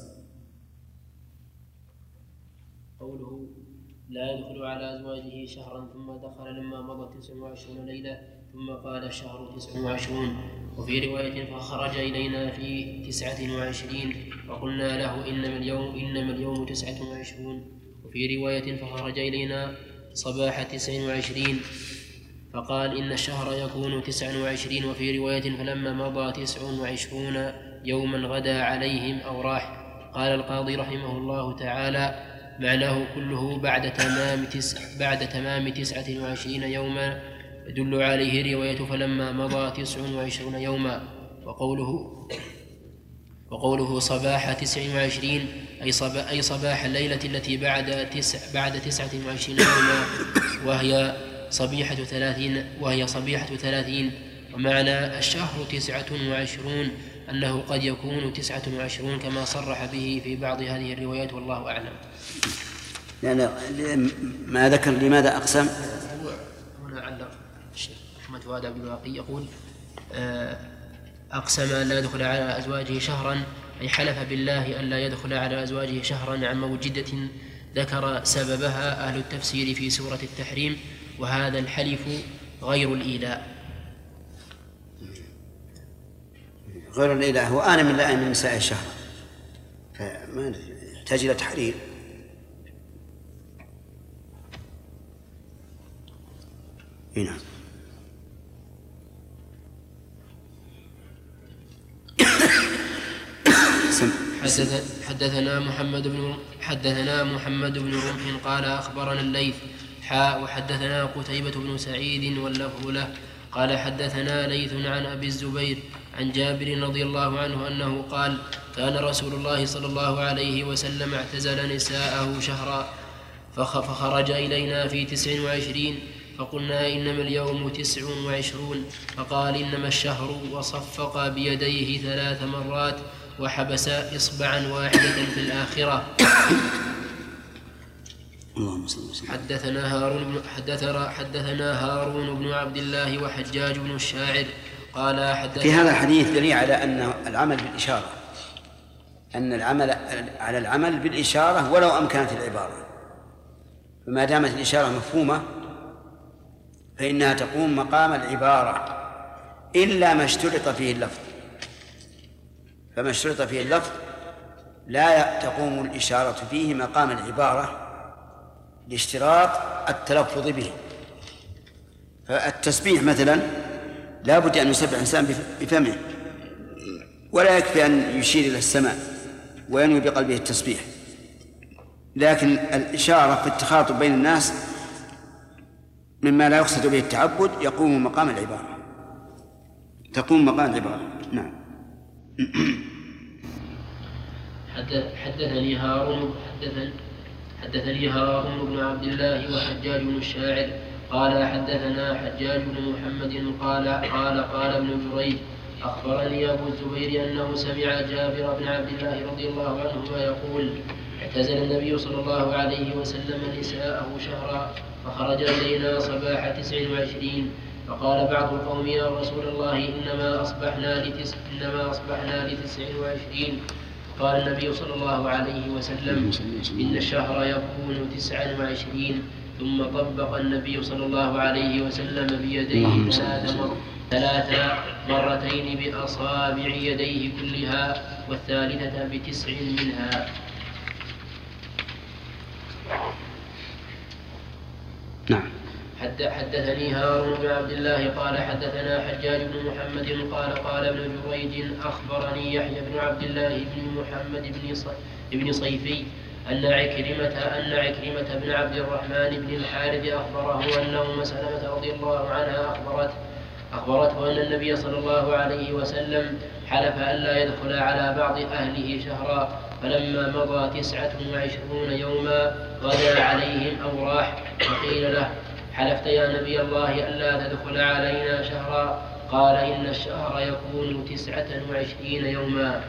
قوله لا يدخل على أزواجه شهرا ثم دخل لما مضت تسع وعشرون ليلة ثم قال الشهر تسع وعشرون. وفي رواية فخرج إلينا في تسعة وعشرين وقلنا له إنما اليوم إنما اليوم تسعة وعشرون. وفي رواية فخرج إلينا صباح تسع وعشرين فقال إن الشهر يكون تسع وعشرين. وفي رواية فلما مضى تسع وعشرون يوما غدا عليهم أو راح. قال القاضي رحمه الله تعالى معناه كله بعد تمام تسع بعد تمام تسعة وعشرين يوما، يدل عليه رواية فلما مضى تسع وعشرون يوما. وقوله وقوله صباح تسع وعشرين أي, صبا أي صباح الليلة التي بعد تسع بعد تسعة وعشرين يوما، وهي صبيحة ثلاثين وهي صبيحة ثلاثين. ومعنى الشهر تسعة وعشرون أنه قد يكون تسعة وعشرون كما صرح به في بعض هذه الروايات، والله أعلم. يعني ما ذكر لماذا أقسم؟ هنا علق الشيخ. حكمة هذا بالواقي يقول أقسم أن لا يدخل على أزواجه شهرا، أي حلف بالله أن لا يدخل على أزواجه شهرا عن موجدة ذكر سببها أهل التفسير في سورة التحريم، وهذا الحلف غير الإيلاء. غير الإيلاء هو آن من لا من نساء الشهر، فما يحتاج إلى تحرير. هنا حدثنا محمد بن حدثنا محمد بن رمح قال أخبرنا الليث حاء وحدثنا قتيبة بن سعيد واللفظ له قال حدثنا ليث عن أبي الزبير عن جابر رضي الله عنه أنه قال كان رسول الله صلى الله عليه وسلم اعتزل نساءه شهرا فخرج إلينا في تسع وعشرين فقلنا إنما اليوم تسع وعشرون، فقال إنما الشهر، وصفق بيديه ثلاث مرات وحبس إصبعا واحدة في الآخرة. حدثنا هارون حدثنا حدثنا هارون بن عبد الله وحجاج بن الشاعر قال حدثنا. في هذا الحديث دليل على أن العمل بالإشارة، أن العمل على العمل بالإشارة ولو أمكنت العبارة، فما دامت الإشارة مفهومة فإنها تقوم مقام العبارة إلا ما اشترط فيه اللفظ، فما اشترط فيه اللفظ لا تقوم الإشارة فيه مقام العبارة لاشتراط التلفظ به. فالتسبيح مثلا لا بد أن يسبح الإنسان بفمه، ولا يكفي أن يشير إلى السماء وينوي بقلبه التسبيح، لكن الإشارة في التخاطب بين الناس مما لا يقصد به التعبد يقوم مقام العبارة، تقوم مقام العبارة. نعم. حدثني هارون حدثني حدثني هارون بن عبد الله وحجاج بن الشاعر قال حدثنا حجاج بن محمد قال قال قال ابن جريج أخبرني أبو الزبير أنه سمع جابر بن عبد الله رضي الله عنهما يقول اعتزل النبي صلى الله عليه وسلم نساءه شهرا فخرج إلينا صباح تسع وعشرين، فقال بعض القوم يا رسول الله إنما أصبحنا لتسع إنما أصبحنا لتسع وعشرين. قال النبي صلى الله عليه وسلم إن الشهر يكون تسعا وعشرين. ثم طبق النبي صلى الله عليه وسلم بيديه ثلاث مر ثلاث مرتين بأصابع يديه كلها والثالثة بتسع منها. نعم. حدثني هارون بن عبد الله قال حدثنا حجاج بن محمد قال قال ابن جريج أخبرني يحيى بن عبد الله بن محمد بن صيفي أن عكرمة أن عكرمة بن عبد الرحمن بن الحارث أخبره أن أم سلمة رضي الله عنها أخبرت أخبرته أن النبي صلى الله عليه وسلم حلف ألا يدخل على بعض أهله شهرا، فلما مضى تسعة وعشرون يوما غدا عليهم أو راح، فقيل له حلفت يا نبي الله ألا تدخل علينا شهرا؟ قال إن الشهر يكون تسعة وعشرين يوما.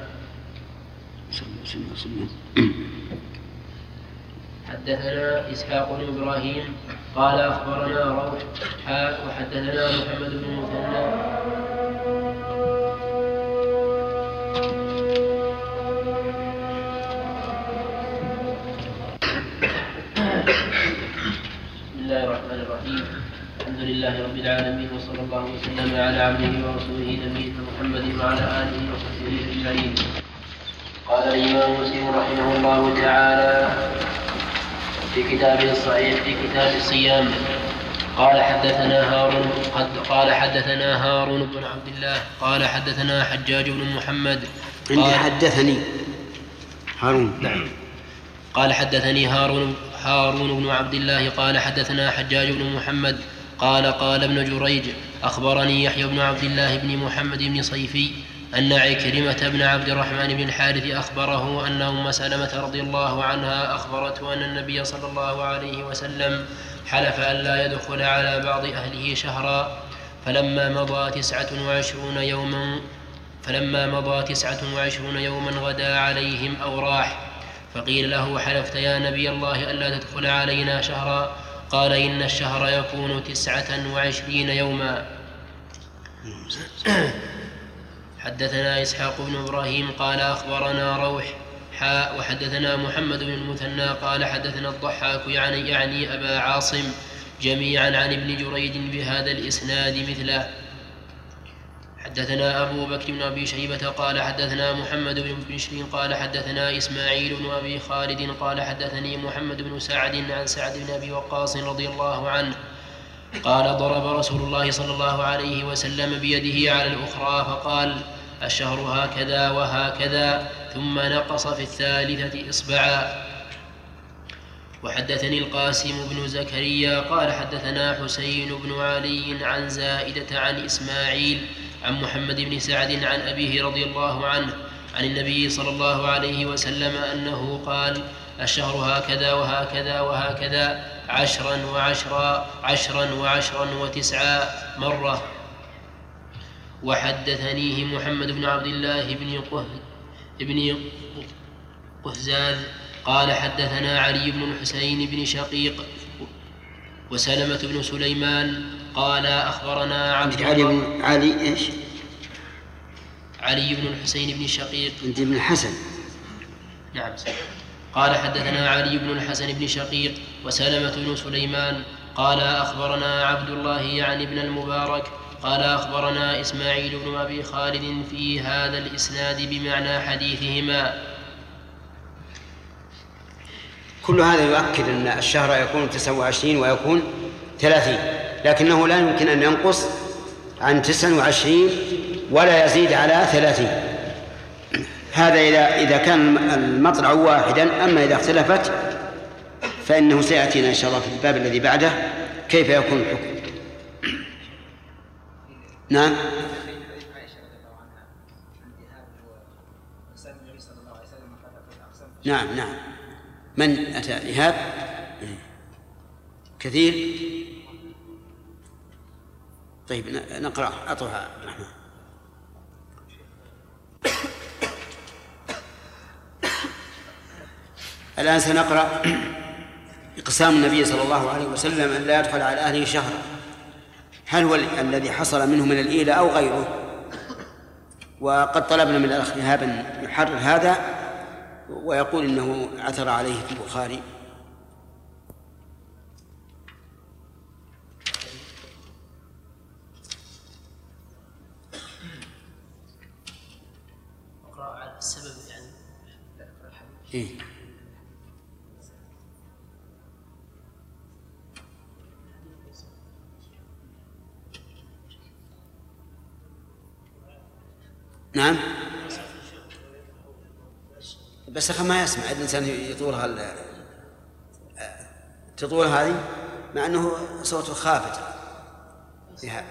حدثنا إسحاق بن إبراهيم قال أخبرنا روح وحدثنا محمد بن مثنى بسم الله الرحمن الرحيم. الحمد لله رب العالمين، وصلى الله وسلم على عبده ورسوله نبينا محمد وعلى آله وصحبه أجمعين. قال الإمام مسلم رحمه الله تعالى في كتابه الصحيح في كتاب الصيام قال حدثنا هارون قد قال حدثنا هارون بن عبد الله قال حدثنا حجاج بن محمد عندي حدثني هارون. نعم. قال حدثني هارون هارون بن عبد الله قال حدثنا حجاج بن محمد قال قال ابن جريج أخبرني يحيى بن عبد الله بن محمد بن صيفي أن عكرمة بن عبد الرحمن بن الحارث أخبره أن أم سلمة رضي الله عنها أخبرته أن النبي صلى الله عليه وسلم حلف ألا يدخل على بعض أهله شهرا، فلما مضى تسعة وعشرون يوما فلما مضى تسعة وعشرون يوما غدا عليهم أو راح، فقيل له حلفت يا نبي الله ألا تدخل علينا شهرا؟ قال إن الشهر يكون تسعة وعشرين يوما. حدثنا إسحاق بن إبراهيم قال أخبرنا روح حاء وحدثنا محمد بن المثنى قال حدثنا الضحاك يعني, يعني أبا عاصم جميعا عن ابن جريج بهذا الإسناد مثله. حدثنا أبو بكر بن أبي شيبة قال حدثنا محمد بن بشر قال حدثنا إسماعيل بن أبي خالد قال حدثني محمد بن سعد عن سعد بن أبي وقاص رضي الله عنه قال ضرب رسول الله صلى الله عليه وسلم بيده على الأخرى فقال الشهر هكذا وهكذا ثم نقص في الثالثة إصبعا. وحدثني القاسم بن زكريا قال حدثنا حسين بن علي عن زائدة عن إسماعيل عن محمد بن سعد عن أبيه رضي الله عنه عن النبي صلى الله عليه وسلم أنه قال الشهر هكذا وهكذا وهكذا عشرا وعشرا عشرا وعشرا وتسعا مرة. وحدثنيه محمد بن عبد الله بن قه بن قهزاز قال حدثنا علي بن الحسين بن شقيق وسلمة بن سليمان قال أخبرنا عبد علي بن علي إيش؟ علي بن الحسين بن شقيق أنت بن الحسن. نعم. قال حدثنا علي بن الحسن بن شقيق وسلمة بن سليمان قال أخبرنا عبد الله يعني ابن المبارك قال أخبرنا إسماعيل بن أبي خالد في هذا الإسناد بمعنى حديثهما. كل هذا يؤكد أن الشهر يكون تسعة وعشرين ويكون ثلاثين، لكنه لا يمكن أن ينقص عن تسعة وعشرين ولا يزيد على ثلاثين. هذا إذا إذا كان المطلع واحدا. أما إذا اختلفت فإنه سيأتينا إن شاء الله في الباب الذي بعده كيف يكون الحكم. نعم. نعم نعم. من أتى إيهاب كثير. طيب نقرأ أطرح الرحمن. الآن سنقرأ إقسام النبي صلى الله عليه وسلم أن لا يدخل على أهله شهرا، هل هو الذي حصل منه من الإيلة أو غيره؟ وقد طلبنا من الأخ إيهاب أن يحرر هذا ويقول إنه عثر عليه في البخاري. أقرأ على السبب يعني. إيه؟ نعم. بس أخي ما يسمع الإنسان يطولها تطول هذه مع أنه صوته خافت فيها.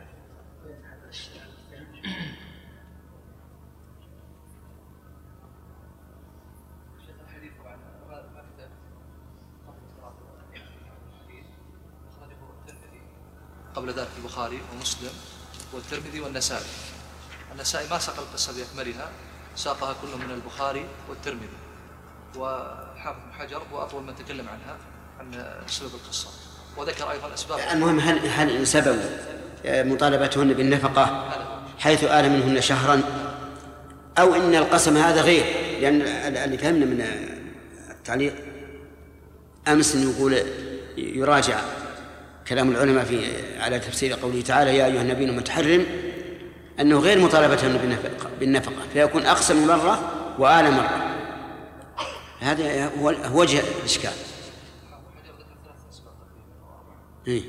قبل ذلك البخاري ومسلم والترمذي والنسائي. النسائي ما ساق القصة بأكملها، ساقها كله من البخاري والترمذي، وحافظ بن حجر هو أطول من تكلم عنها عن سبب القصة وذكر أيضا أسباب. المهم هل هل سبب مطالبتهن بالنفقة حيث آل منهن شهرا أو إن القسم هذا غير؟ لأن اللي فهمنا من التعليق أمس إنه يقول يراجع كلام العلماء في على تفسير قوله تعالى يا أيها النبي من تحرم أنه غير مطالبتهن بالنفقة, بالنفقة فيكون أقسم مرة وآل مرة. هذا هو وجه الإشكال. إيه؟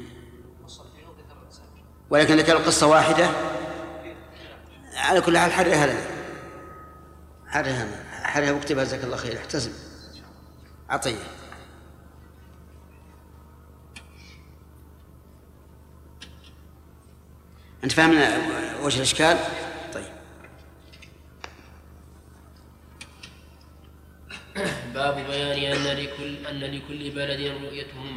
ولكن ذكر القصة واحدة على كل حال. حرها لنا حرها حرها واكتبها جزاك الله خير. احتزم عطية. أنت فهمنا وجه الإشكال؟ طيب. باب بيان أن لكل أن لكل بلد رؤيتهم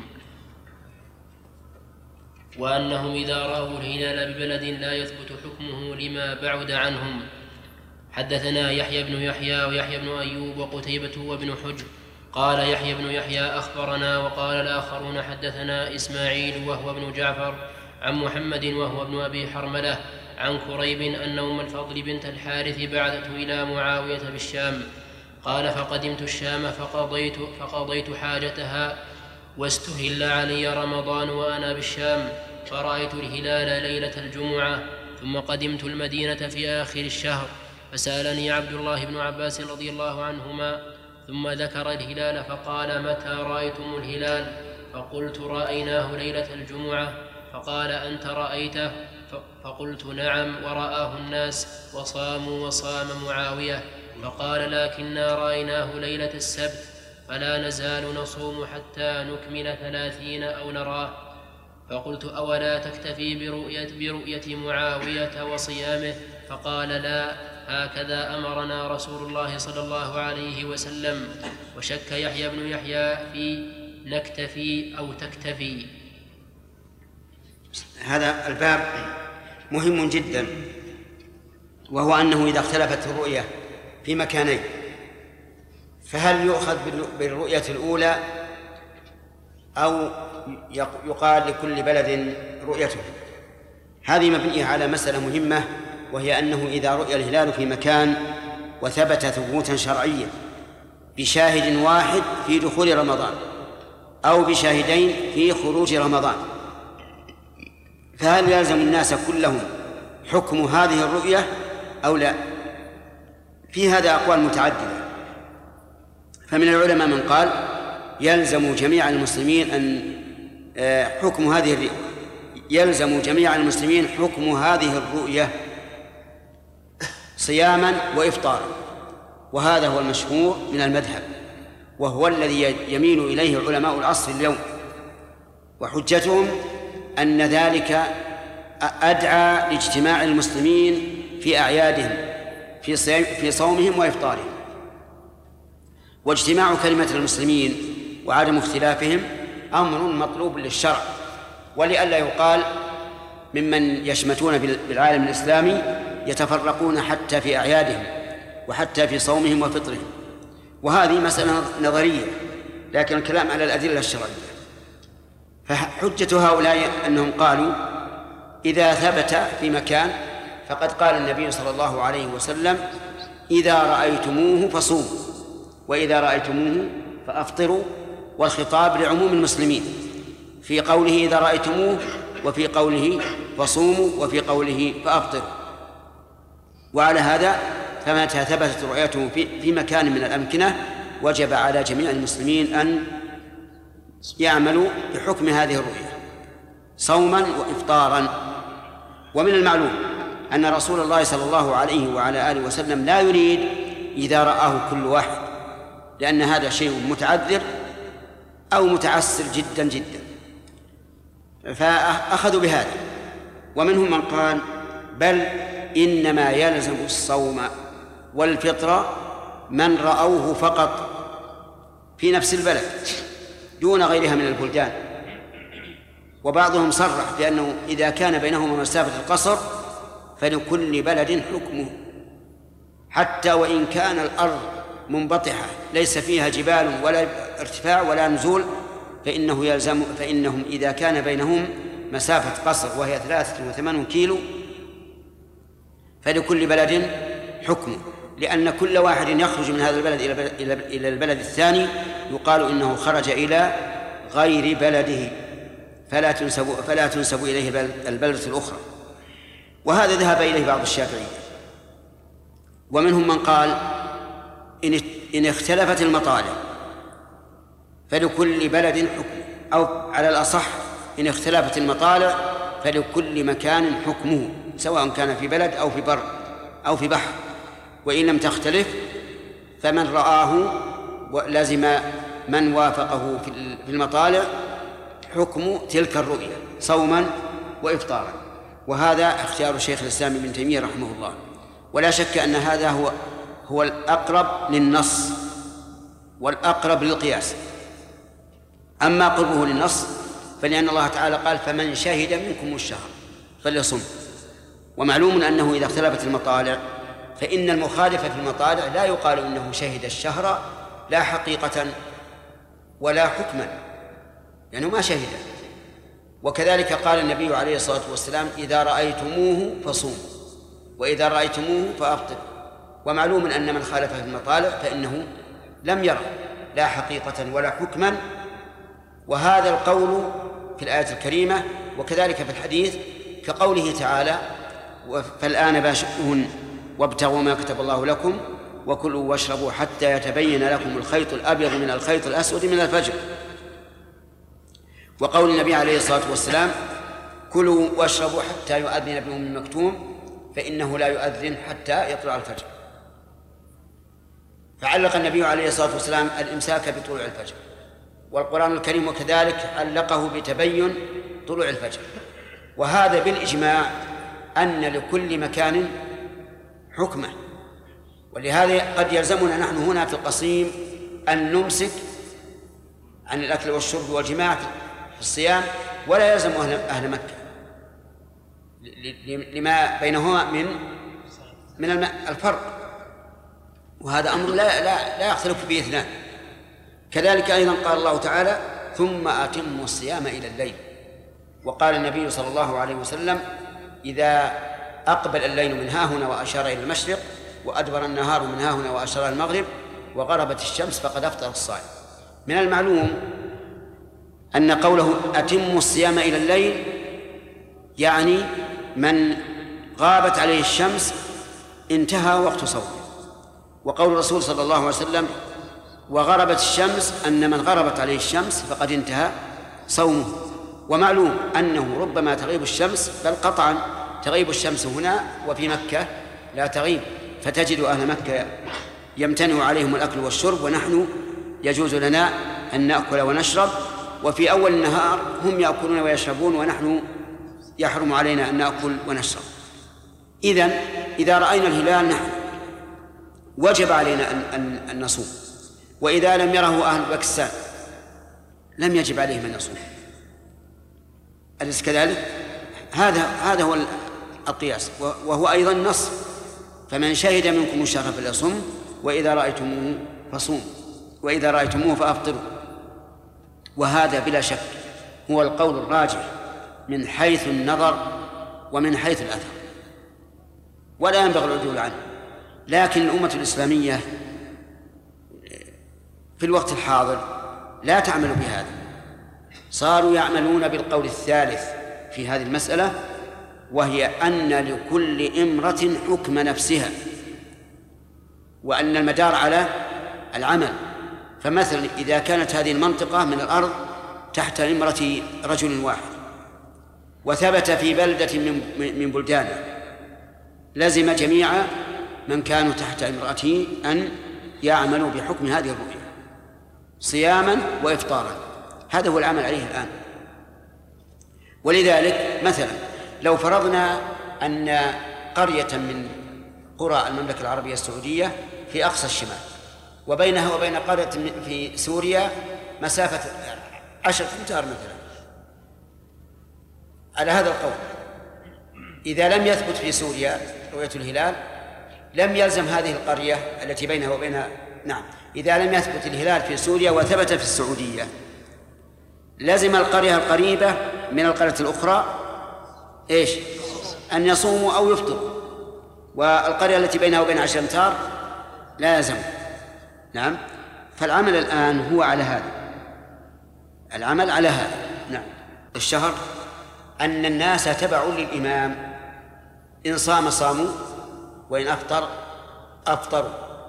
وأنهم إذا رأوا الهلال ببلد لا يثبت حكمه لما بعد عنهم. حدثنا يحيى بن يحيى ويحيى بن أيوب وقتيبة وابن حجر قال يحيى بن يحيى أخبرنا وقال الآخرون حدثنا إسماعيل وهو ابن جعفر عن محمد وهو ابن أبي حرملة عن كريب أن أم الفضل بنت الحارث بعثته إلى معاوية بالشام. قال: فقدمت الشام فقضيت, فقضيت حاجتها، واستهل علي رمضان وأنا بالشام، فرأيت الهلال ليلة الجمعة، ثم قدمت المدينة في آخر الشهر، فسألني عبد الله بن عباس رضي الله عنهما، ثم ذكر الهلال فقال: متى رأيتم الهلال؟ فقلت: رأيناه ليلة الجمعة. فقال: أنت رأيته؟ فقلت: نعم، ورآه الناس وصاموا وصام معاوية. فقال: لكننا رأيناه ليلة السبت، فلا نزال نصوم حتى نكمل ثلاثين أو نراه. فقلت: أولا تكتفي برؤية, برؤية معاوية وصيامه؟ فقال: لا، هكذا أمرنا رسول الله صلى الله عليه وسلم. وشك يحيى بن يحيى في نكتفي أو تكتفي. هذا الباب مهم جدا، وهو أنه إذا اختلفت الرؤية في مكانين فهل يؤخذ بالرؤية الأولى أو يقال لكل بلد رؤيته؟ هذه مبنية على مسألة مهمة، وهي أنه إذا رؤي الهلال في مكان وثبت ثبوتا شرعيا بشاهد واحد في دخول رمضان أو بشاهدين في خروج رمضان، فهل يلزم الناس كلهم حكم هذه الرؤية أو لا؟ في هذا أقوال متعددة. فمن العلماء من قال يلزم جميع المسلمين أن حكم هذه الرؤية يلزم جميع المسلمين حكم هذه الرؤية صياما وإفطارا، وهذا هو المشهور من المذهب، وهو الذي يميل إليه علماء العصر اليوم، وحجتهم أن ذلك أدعى لاجتماع المسلمين في أعيادهم في صومهم وإفطارهم. واجتماع كلمة المسلمين وعدم اختلافهم أمر مطلوب للشرع، ولئلا يقال ممن يشمتون بالعالم الإسلامي يتفرقون حتى في أعيادهم وحتى في صومهم وفطرهم، وهذه مسألة نظرية، لكن الكلام على الأدلة الشرعية. فحجة هؤلاء أنهم قالوا إذا ثبت في مكان فقد قال النبي صلى الله عليه وسلم: إذا رأيتموه فصوموا، وإذا رأيتموه فأفطروا، والخطاب لعموم المسلمين في قوله إذا رأيتموه، وفي قوله فصوموا، وفي قوله فأفطروا. وعلى هذا فمتى ثبتت رؤيته في, في مكان من الأمكنة وجب على جميع المسلمين أن يعملوا بحكم هذه الرؤية صوما وإفطارا. ومن المعلوم أن رسول الله صلى الله عليه وعلى آله وسلم لا يريد إذا رآه كل واحد، لأن هذا شيء متعذر أو متعسر جدا جدا، فأخذوا بهذا. ومنهم من قال بل إنما يلزم الصوم والفطر من رأوه فقط في نفس البلد دون غيرها من البلدان. وبعضهم صرح بأنه إذا كان بينهما مسافة القصر فلكل بلد حكمه، حتى وإن كان الأرض منبطحة ليس فيها جبال ولا ارتفاع ولا نزول، فإنه يلزم فإنهم إذا كان بينهم مسافة قصر وهي ثلاثة وثمانون كيلو فلكل بلد حكمه، لأن كل واحد يخرج من هذا البلد إلى البلد الثاني يقال إنه خرج إلى غير بلده، فلا تنسب فلا تنسب إليه البلدة الأخرى. وهذا ذهب إليه بعض الشافعية. ومنهم من قال إن اختلفت المطالع فلكل بلد حكم، أو على الأصح إن اختلفت المطالع فلكل مكان حكمه، سواء كان في بلد أو في بر أو في بحر. وإن لم تختلف فمن رآه لازم من وافقه في المطالع حكم تلك الرؤية صوما وإفطارا. وهذا اختيار الشيخ الإسلام ابن تيمية رحمه الله، ولا شك أن هذا هو هو الأقرب للنص والأقرب للقياس. أما قربه للنص فلأن الله تعالى قال فمن شهد منكم الشهر فليصم. ومعلوم أنه إذا اختلفت المطالع فإن المخالف في المطالع لا يقال إنه شهد الشهر لا حقيقة ولا حكما، لأنه ما شهد، وكذلك قال النبي عليه الصلاة والسلام إذا رأيتموه فصوموا وإذا رأيتموه فأفطروا. ومعلوم أن من خالف في المطالع فإنه لم يرى لا حقيقة ولا حكما، وهذا القول في الآية الكريمة وكذلك في الحديث كقوله تعالى فالآن باشروهن وابتغوا ما كتب الله لكم وكلوا واشربوا حتى يتبين لكم الخيط الأبيض من الخيط الأسود من الفجر. وقول النبي عليه الصلاة والسلام كلوا واشربوا حتى يؤذن ابن أم مكتوم فإنه لا يؤذن حتى يطلع الفجر. فعلق النبي عليه الصلاة والسلام الإمساك بطلوع الفجر، والقرآن الكريم وكذلك علقه بتبين طلوع الفجر. وهذا بالإجماع أن لكل مكان حكمة، ولهذا قد يلزمنا نحن هنا في القصيم أن نمسك عن الأكل والشرب والجماع في الصيام، ولا يلزم أهل, أهل مكة لما بينهما من من الفرق، وهذا أمر لا لا لا يختلف فيه اثنان. كذلك أيضا قال الله تعالى ثم أتموا الصيام إلى الليل. وقال النبي صلى الله عليه وسلم إذا أقبل الليل من ها هنا وأشار إلى المشرق وأدبر النهار من ها هنا وأشار إلى المغرب وغربت الشمس فقد أفطر الصائم. من المعلوم أن قوله أتموا الصيام إلى الليل يعني من غابت عليه الشمس انتهى وقت صومه. وقول الرسول صلى الله عليه وسلم وغربت الشمس أن من غربت عليه الشمس فقد انتهى صومه. ومعلوم أنه ربما تغيب الشمس، بل قطعا تغيب الشمس هنا وفي مكة لا تغيب، فتجد أهل مكة يمتنع عليهم الأكل والشرب ونحن يجوز لنا أن نأكل ونشرب، وفي أول النهار هم يأكلون ويشربون ونحن يحرم علينا أن نأكل ونشرب. إذن إذا رأينا الهلال نحن وجب علينا أن, أن, أن نصوم، وإذا لم يره أهل باكستان لم يجب عليهم أن يصوم. أليس كذلك؟ هذا هذا هو القياس، وهو أيضا نص فمن شهد منكم الشهر فليصم وإذا رأيتموه فصوموا وإذا رأيتموه فأفطروا. وهذا بلا شك هو القول الراجح من حيث النظر ومن حيث الأثر، ولا ينبغي العدول عنه. لكن الأمة الإسلامية في الوقت الحاضر لا تعمل بهذا، صاروا يعملون بالقول الثالث في هذه المسألة، وهي أن لكل إمرة حكم نفسها، وأن المدار على العمل. فمثلا إذا كانت هذه المنطقة من الأرض تحت إمرة رجل واحد وثبت في بلدة من بلدانه، لزم جميع من كانوا تحت إمرته أن يعملوا بحكم هذه الرؤية صياما وإفطارا. هذا هو العمل عليه الآن. ولذلك مثلا لو فرضنا أن قرية من قرى المملكة العربية السعودية في أقصى الشمال وبينها وبين قرية في سوريا مسافة عشرة أمتار مثلا، على هذا القول إذا لم يثبت في سوريا رؤية الهلال لم يلزم هذه القرية التي بينها وبينها نعم إذا لم يثبت الهلال في سوريا وثبت في السعودية لزم القرية القريبة من القرية الأخرى إيش؟ أن يصوموا أو يفطروا، والقرية التي بينها وبين عشر أمتار لا يلزم. نعم. فالعمل الآن هو على هذا، العمل على هذا. نعم. الشهر أن الناس تبع للإمام، إن صام صاموا وإن أفطر أفطروا.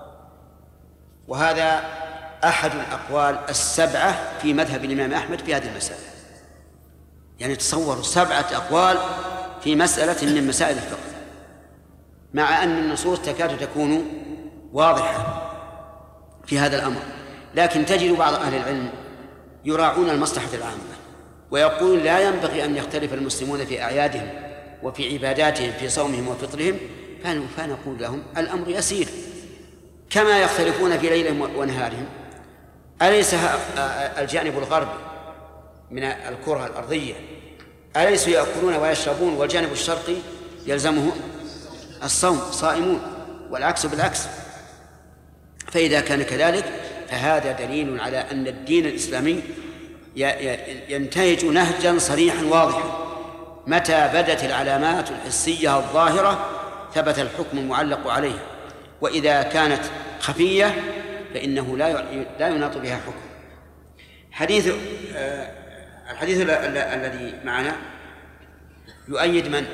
وهذا أحد الأقوال السبعة في مذهب الإمام أحمد في هذه المسألة. يعني تصوروا سبعة أقوال في مسألة من مسائل الفقه، مع أن النصوص تكاد تكون واضحة في هذا الأمر، لكن تجد بعض أهل العلم يراعون المصلحة العامة ويقول لا ينبغي أن يختلف المسلمون في أعيادهم وفي عباداتهم في صومهم وفطرهم، فنقول لهم الأمر يسير كما يختلفون في ليلهم ونهارهم. أليس الجانب الغربي من الكرة الأرضية أليسوا يأكلون ويشربون والجانب الشرقي يلزمه الصوم صائمون، والعكس بالعكس؟ فإذا كان كذلك فهذا دليل على أن الدين الإسلامي ينتهج نهجا صريحا واضحا. متى بدت العلامات الحسية الظاهرة ثبت الحكم المعلق عليه، وإذا كانت خفية فإنه لا لا يناط بها حكم. حديث الحديث الذي معنا يؤيد من؟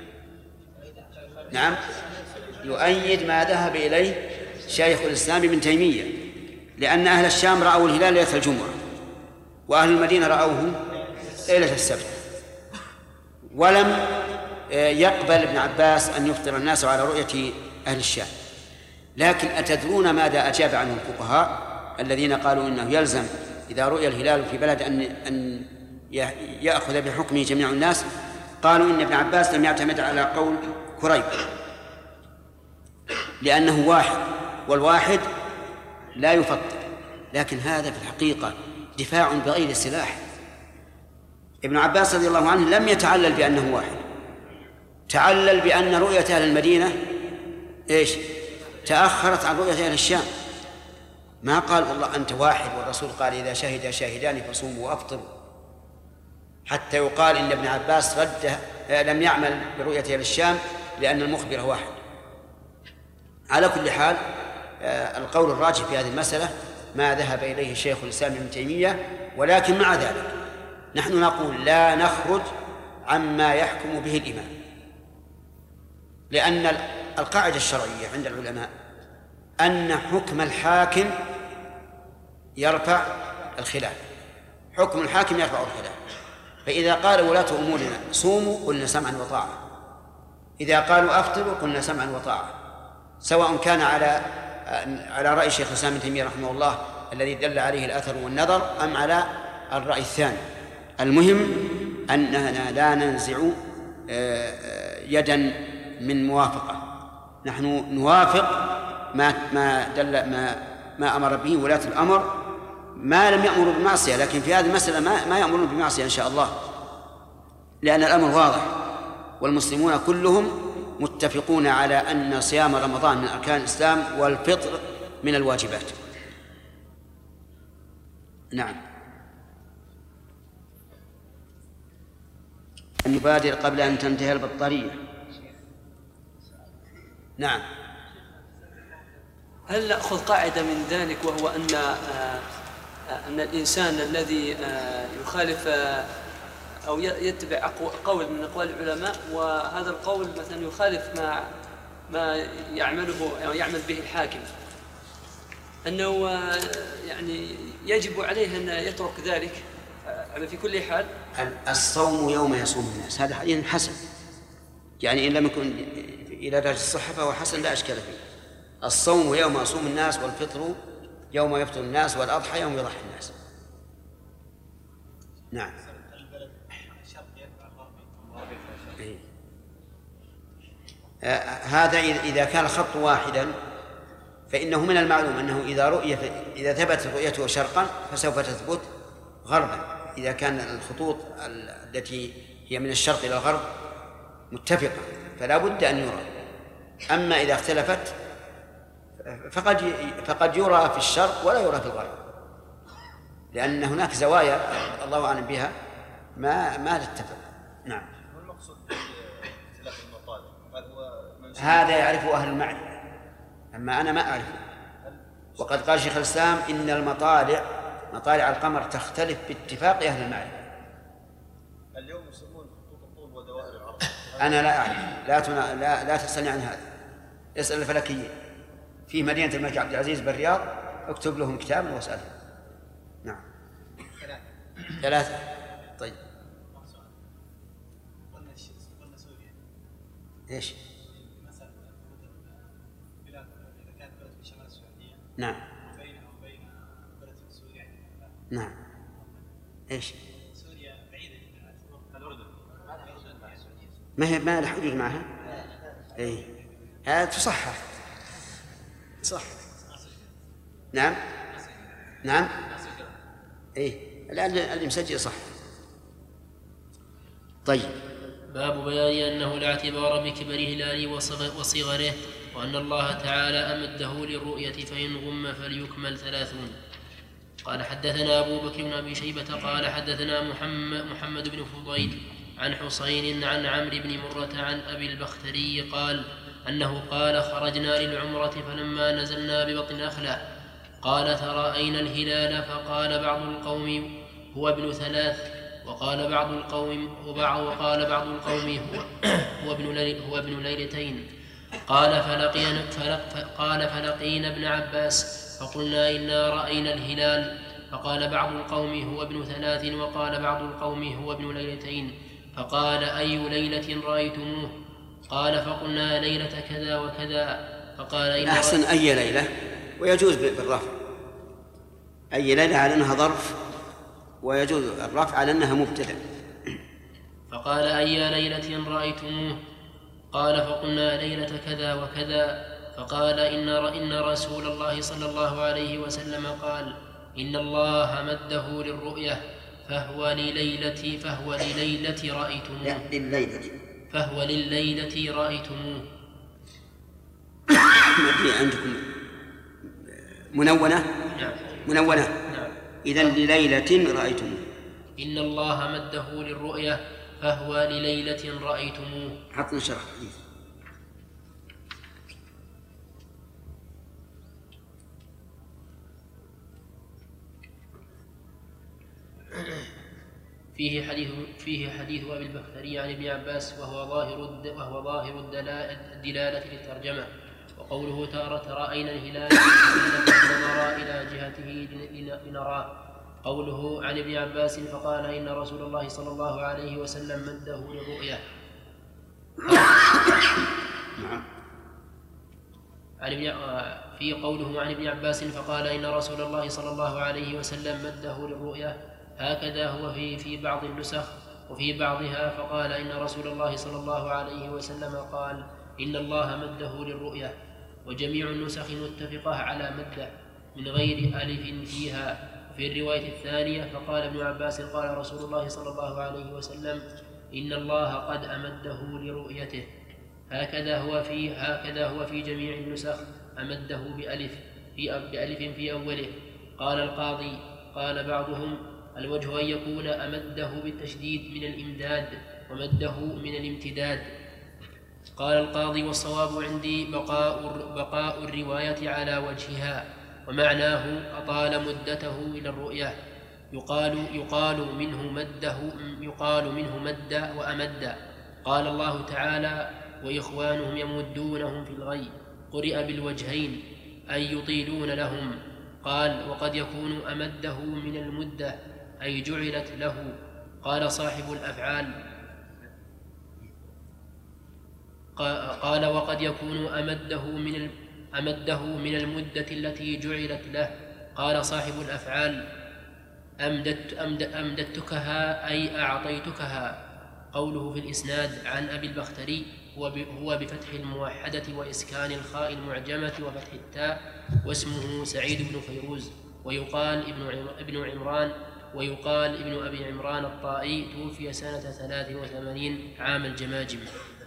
نعم، يؤيد ما ذهب إليه شيخ الإسلام ابن تيمية، لأن أهل الشام رأوا الهلال ليلة الجمعة، وأهل المدينة رأوه ليلة السبت، ولم يقبل ابن عباس أن يفطر الناس على رؤية أهل الشام. لكن أتدرون ماذا أجاب عنه الفقهاء الذين قالوا إنه يلزم إذا رؤي الهلال في بلد أن أن يأخذ بحكمه جميع الناس؟ قالوا إن ابن عباس لم يعتمد على قول كريب لأنه واحد، والواحد لا يفطر. لكن هذا في الحقيقة دفاع بغير سلاح. ابن عباس رضي الله عنه لم يتعلل بأنه واحد، تعلل بأن رؤية أهل المدينة إيش؟ تأخرت عن رؤية أهل الشام. ما قال والله أنت واحد، والرسول قال إذا شهد شاهدان فصوموا وأفطروا، حتى يقال إن ابن عباس رد لم يعمل برؤية أهل الشام لأن المخبر واحد. على كل حال القول الراجح في هذه المسألة ما ذهب إليه شيخ الإسلام ابن تيمية، ولكن مع ذلك نحن نقول لا نخرج عما يحكم به الإمام، لأن القاعدة الشرعية عند العلماء أن حكم الحاكم يرفع الخلاف، حكم الحاكم يرفع الخلاف. فإذا قال ولاة أمورنا صوموا قلنا سمعا وطاعة، إذا قالوا أفطروا قلنا سمعا وطاعة، سواء كان على على رأي شيخ الإسلام ابن تيمية رحمه الله الذي دل عليه الأثر والنظر أم على الرأي الثاني. المهم أننا لا ننزع يدا من موافقة، نحن نوافق ما ما دل ما ما أمر به ولاة الأمر، ما لم يأمروا بمعصية. لكن في هذه المسألة ما ما يأمرون بمعصية إن شاء الله، لأن الأمر واضح، والمسلمون كلهم متفقون على أن صيام رمضان من أركان الإسلام والفطر من الواجبات. نعم. نبادر قبل أن تنتهي البطارية. نعم. هل نأخذ قاعدة من ذلك، وهو أن أن الإنسان الذي يخالف أو يتبع قول من أقوال العلماء، وهذا القول مثلا يخالف ما ما يعمله أو يعمل به الحاكم، أنه يعني يجب عليه أن يترك ذلك في كل حال؟ الصوم يوم يصوم الناس هذا حديث حسن، يعني إن لم يكن إلى درجة الصحة فهو حسن لا أشكال فيه. الصوم يوم يصوم الناس، والفطر يوم يفطر الناس، والأضحى يوم يضحي الناس. نعم. آه هذا إذا كان الخط واحدا فإنه من المعلوم أنه إذا رؤية إذا ثبتت رؤيته شرقا فسوف تثبت غربا، إذا كان الخطوط التي هي من الشرق إلى الغرب متفقة فلا بد أن يرى. أما إذا اختلفت فقد فقد يرى في الشرق ولا يرى في الغرب، لأن هناك زوايا الله أعلم بها ما ما تتفق. نعم. هذا يعرفه أهل المعرفة، أما أنا ما أعرفه. وقد قال شيخ الإسلام إن المطالع مطالع القمر تختلف باتفاق أهل المعرفة. اليوم يسمون خطوط الطول ودوائر العرض. أنا لا أعرف، لا تنا... لا لا تسألني عن هذا، اسأل الفلكيين في مدينة الملك عبد العزيز بالرياض، اكتب لهم كتابا واسألهم. نعم. ثلاثة. طيب. ايش؟ نعم. نعم. ايش؟ سوريا بعيدة عن الأردن. ما هي ما له حدود معها؟ اي هذا تصحح. صح. نعم. نعم. اي الآن اللي مسجل صح. طيب. باب بيان أنه لا اعتبار بكبر هلاله وصغره، وأن الله تعالى أمده للرؤية فإن غم فليكمل ثلاثون. قال حدثنا أبو بكر بن أبي شيبة قال حدثنا محمد, محمد بن فضيل عن حسين عن عمرو بن مرة عن أبي البختري قال أنه قال خرجنا للعمرة فلما نزلنا ببطن نخلة قال ترأينا الهلال فقال بعض القوم هو ابن ثلاث وقال بعض القوم وبعض وقال بعض القوم هو, هو, ابن, ليل هو ابن ليلتين قال فلقينا, فلق قال فلقينا ابن عباس فقلنا إنا رأينا الهلال فقال بعض القوم هو ابن ثلاث وقال بعض القوم هو ابن ليلتين فقال أي ليلة رأيتموه قال فقلنا ليلة كذا وكذا فقال إن أحسن أي ليلة ويجوز بالرفع أي ليلة على أنها ظرف ويجوز الرفع على أنها مبتدأ. فقال أي ليلة رأيتموه قال فقلنا ليلة كذا وكذا فقال إن, إن رسول الله صلى الله عليه وسلم قال إن الله مده للرؤية فهو لليلة فهو لليلة رأيتموه لليلة فهو لليلة رأيتموه. عندكم منونة؟ نعم. منونة. نعم. إذن لليلة رأيتموه. إن الله مده للرؤية فهو لليلة رأيتموه. حطنا شرح حديث. فيه حديث فيه حديث أبي البختري عن ابن عباس وهو ظاهر وهو ظاهر الدلالة للترجمة وقوله تارة رأينا الهلال نظر إلى جهته لنراه قوله عن ابن عباس فقال إن رسول الله صلى الله عليه وسلم مده للرؤية. في قوله عن ابن عباس فقال إن رسول الله صلى الله عليه وسلم مده للرؤية هكذا هو في في بعض النسخ وفي بعضها فقال إن رسول الله صلى الله عليه وسلم قال إن الله مده للرؤية وجميع النسخ متفقة على مده من غير ألف فيها. في الرواية الثانية فقال ابن عباس قال رسول الله صلى الله عليه وسلم إن الله قد أمده لرؤيته هكذا هو في هكذا هو في جميع النسخ أمده بألف في بألف في أوله. قال القاضي قال بعضهم الوجه أن يكون أمده بالتشديد من الإمداد ومده من الامتداد. قال القاضي والصواب عندي بقاء, بقاء الرواية على وجهها ومعناه أطال مدته إلى الرؤية يقال, يقال منه مده يقال منه مد وأمد. قال الله تعالى وإخوانهم يمدونهم في الغي قرئ بالوجهين أي يطيلون لهم. قال وقد يكون أمده من المدة أي جعلت له. قال صاحب الأفعال قال وقد يكون أمده من أمده من المدة التي جعلت له. قال صاحب الأفعال أمدت أمد أمدتكها أي أعطيتكها. قوله في الإسناد عن أبي البختري هو بفتح الموحدة وإسكان الخاء المعجمة وفتح التاء واسمه سعيد بن فيروز ويقال ابن عمران ويقال ابن أبي عمران الطائي توفي سنة ثلاث وثمانين عام الجماجم.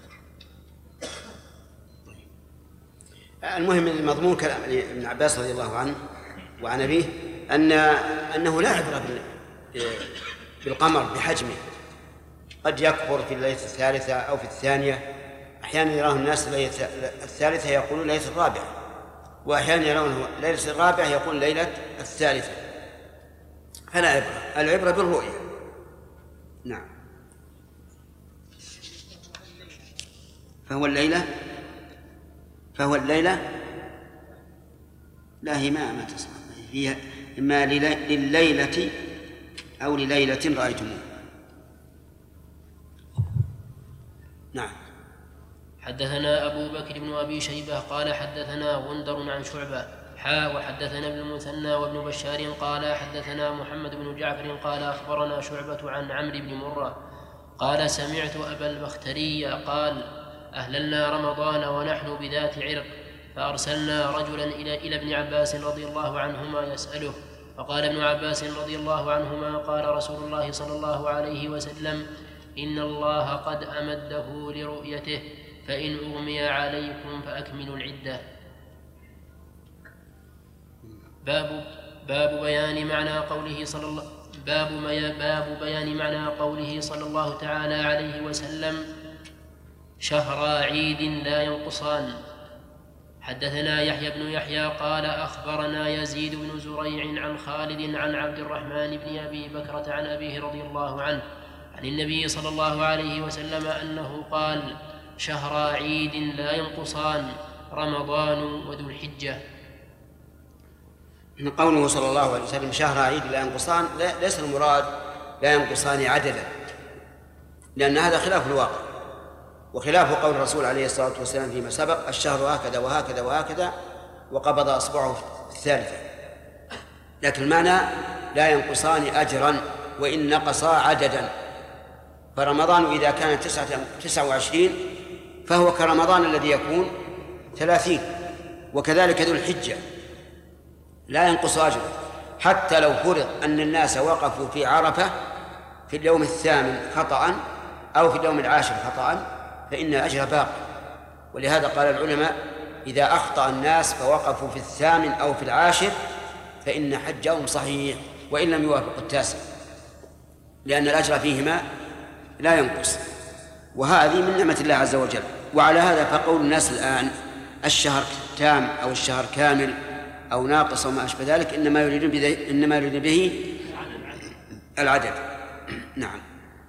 المهم المضمون كلام ابن عباس رضي الله عنه وعن أبيه أن أنه لا عبرة بالقمر بحجمه قد يكبر في الليلة الثالثة أو في الثانية. أحيانا يراه الناس الليلة الثالثة يقولون ليلة الرابعة وأحيانا يرونه ليلة الرابعة يقول ليلة الثالثة فلا عبرة. العبرة بالرؤية. نعم. فهو الليلة فهو الليلة لا هي ما ما تصح هي إما لليلة أو لليلة رأيتموه. نعم. حدثنا أبو بكر بن أبي شيبة قال حدثنا غندر عن شعبة حا وحدثنا ابن المثنى وابن بشار قال حدثنا محمد بن جعفر قال أخبرنا شعبة عن عمرو بن مرة قال سمعت أبا البختري قال أهللنا رمضان ونحن بذات عرق فأرسلنا رجلا إلى, إلى ابن عباس رضي الله عنهما يسأله فقال ابن عباس رضي الله عنهما قال رسول الله صلى الله عليه وسلم إن الله قد أمده لرؤيته فإن أغمي عليكم فأكملوا العدة. باب باب بيان معنى قوله صلى الله باب, باب بيان معنى قوله صلى الله تعالى عليه وسلم شهر عيد لا ينقصان. حدثنا يحيى بن يحيى قال أخبرنا يزيد بن زريع عن خالد عن عبد الرحمن بن أبي بكرة عن أبيه رضي الله عنه عن النبي صلى الله عليه وسلم أنه قال شهر عيد لا ينقصان رمضان وذو الحجة. من قوله صلى الله عليه وسلم شهر عيد لا ينقصان ليس المراد لا ينقصان عددا، لأن هذا خلاف الواقع وخلاف قول الرسول عليه الصلاة والسلام فيما سبق الشهر هكذا وهكذا وهكذا وقبض أصبعه في الثالثة، لكن المعنى لا ينقصان أجرا وإن نقصا عددا. فرمضان إذا كان تسعة وعشرين فهو كرمضان الذي يكون ثلاثين، وكذلك ذو الحجة لا ينقص أجره حتى لو فرض أن الناس وقفوا في عرفة في اليوم الثامن خطأ أو في اليوم العاشر خطأ فإن أجر باقي. ولهذا قال العلماء إذا أخطأ الناس فوقفوا في الثامن أو في العاشر فإن حجهم صحيح وإن لم يوافقوا التاسع، لأن الأجر فيهما لا ينقص، وهذه من نعمة الله عز وجل. وعلى هذا فقول الناس الآن الشهر تام أو الشهر كامل أو ناقص وما أشبه ذلك إنما يريد به إنما يريد به العدد. نعم.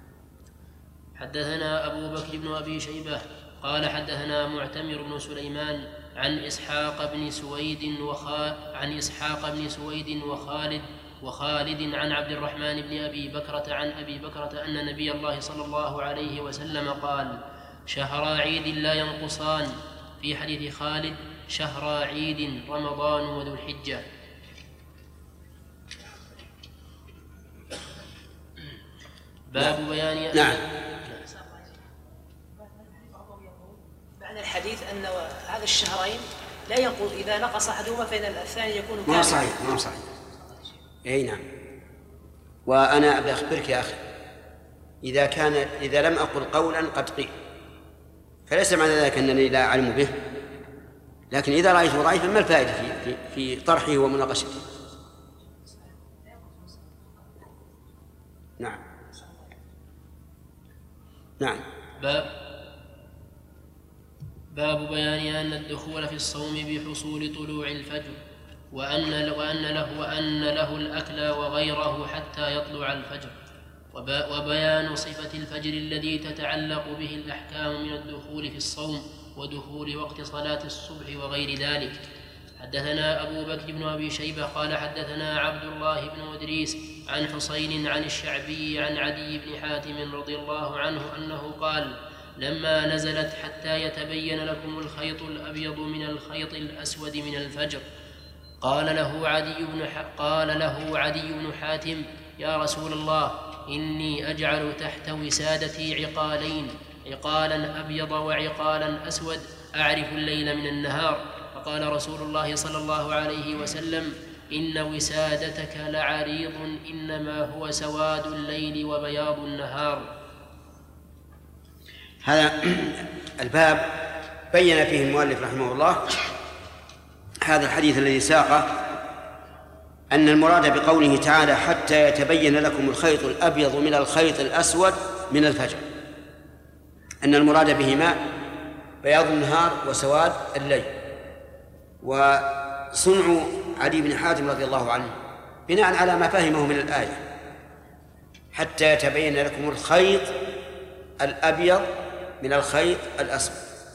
حدثنا أبو بكر بن أبي شيبة قال حدثنا معتمر بن سليمان عن إسحاق بن سويد وخا عن إسحاق بن سويد وخالد وخالد عن عبد الرحمن بن أبي بكرة عن أبي بكرة أن نبي الله صلى الله عليه وسلم قال شهر عيد لا ينقصان. في حديث خالد شهر عيد رمضان وذو الحجة. باب بيان نعم. معنى الحديث أن هذا الشهرين لا ينقص إذا نقص أحدهما فإن الثاني يكون كاملا. ما صحيح ما صحيح. أي نعم. وأنا بأخبرك يا أخي إذا كان إذا لم أقل قولا قد قيل فليس معنى ذلك أنني لا أعلم به، لكن إذا رأيته ضعيفا ما الفائدة في, في, في طرحه ومناقشته. نعم نعم. باب باب بيان أن الدخول في الصوم بحصول طلوع الفجر وأن وأن له وأن له الأكل وغيره حتى يطلع الفجر، وبيان صفة الفجر الذي تتعلق به الأحكام من الدخول في الصوم ودخول وقت صلاة الصبح وغير ذلك. حدثنا أبو بكر بن أبي شيبة قال حدثنا عبد الله بن إدريس عن حسين عن الشعبي عن عدي بن حاتم رضي الله عنه أنه قال لما نزلت حتى يتبين لكم الخيط الأبيض من الخيط الأسود من الفجر قال له عدي بن قال له عدي بن حاتم يا رسول الله إني أجعل تحت وسادتي عقالين عقالا أبيض وعقالا أسود أعرف الليل من النهار. فقال رسول الله صلى الله عليه وسلم إن وسادتك لعريض إنما هو سواد الليل وبياض النهار. هذا الباب بين فيه المؤلف رحمه الله هذا الحديث الذي ساقه أن المراد بقوله تعالى حتى يتبين لكم الخيط الأبيض من الخيط الأسود من الفجر أن المراد بهما بياض النهار وسواد الليل. وصنع علي بن حاتم رضي الله عنه بناء على ما فهمه من الآية حتى يتبين لكم الخيط الأبيض من الخيط الأسود.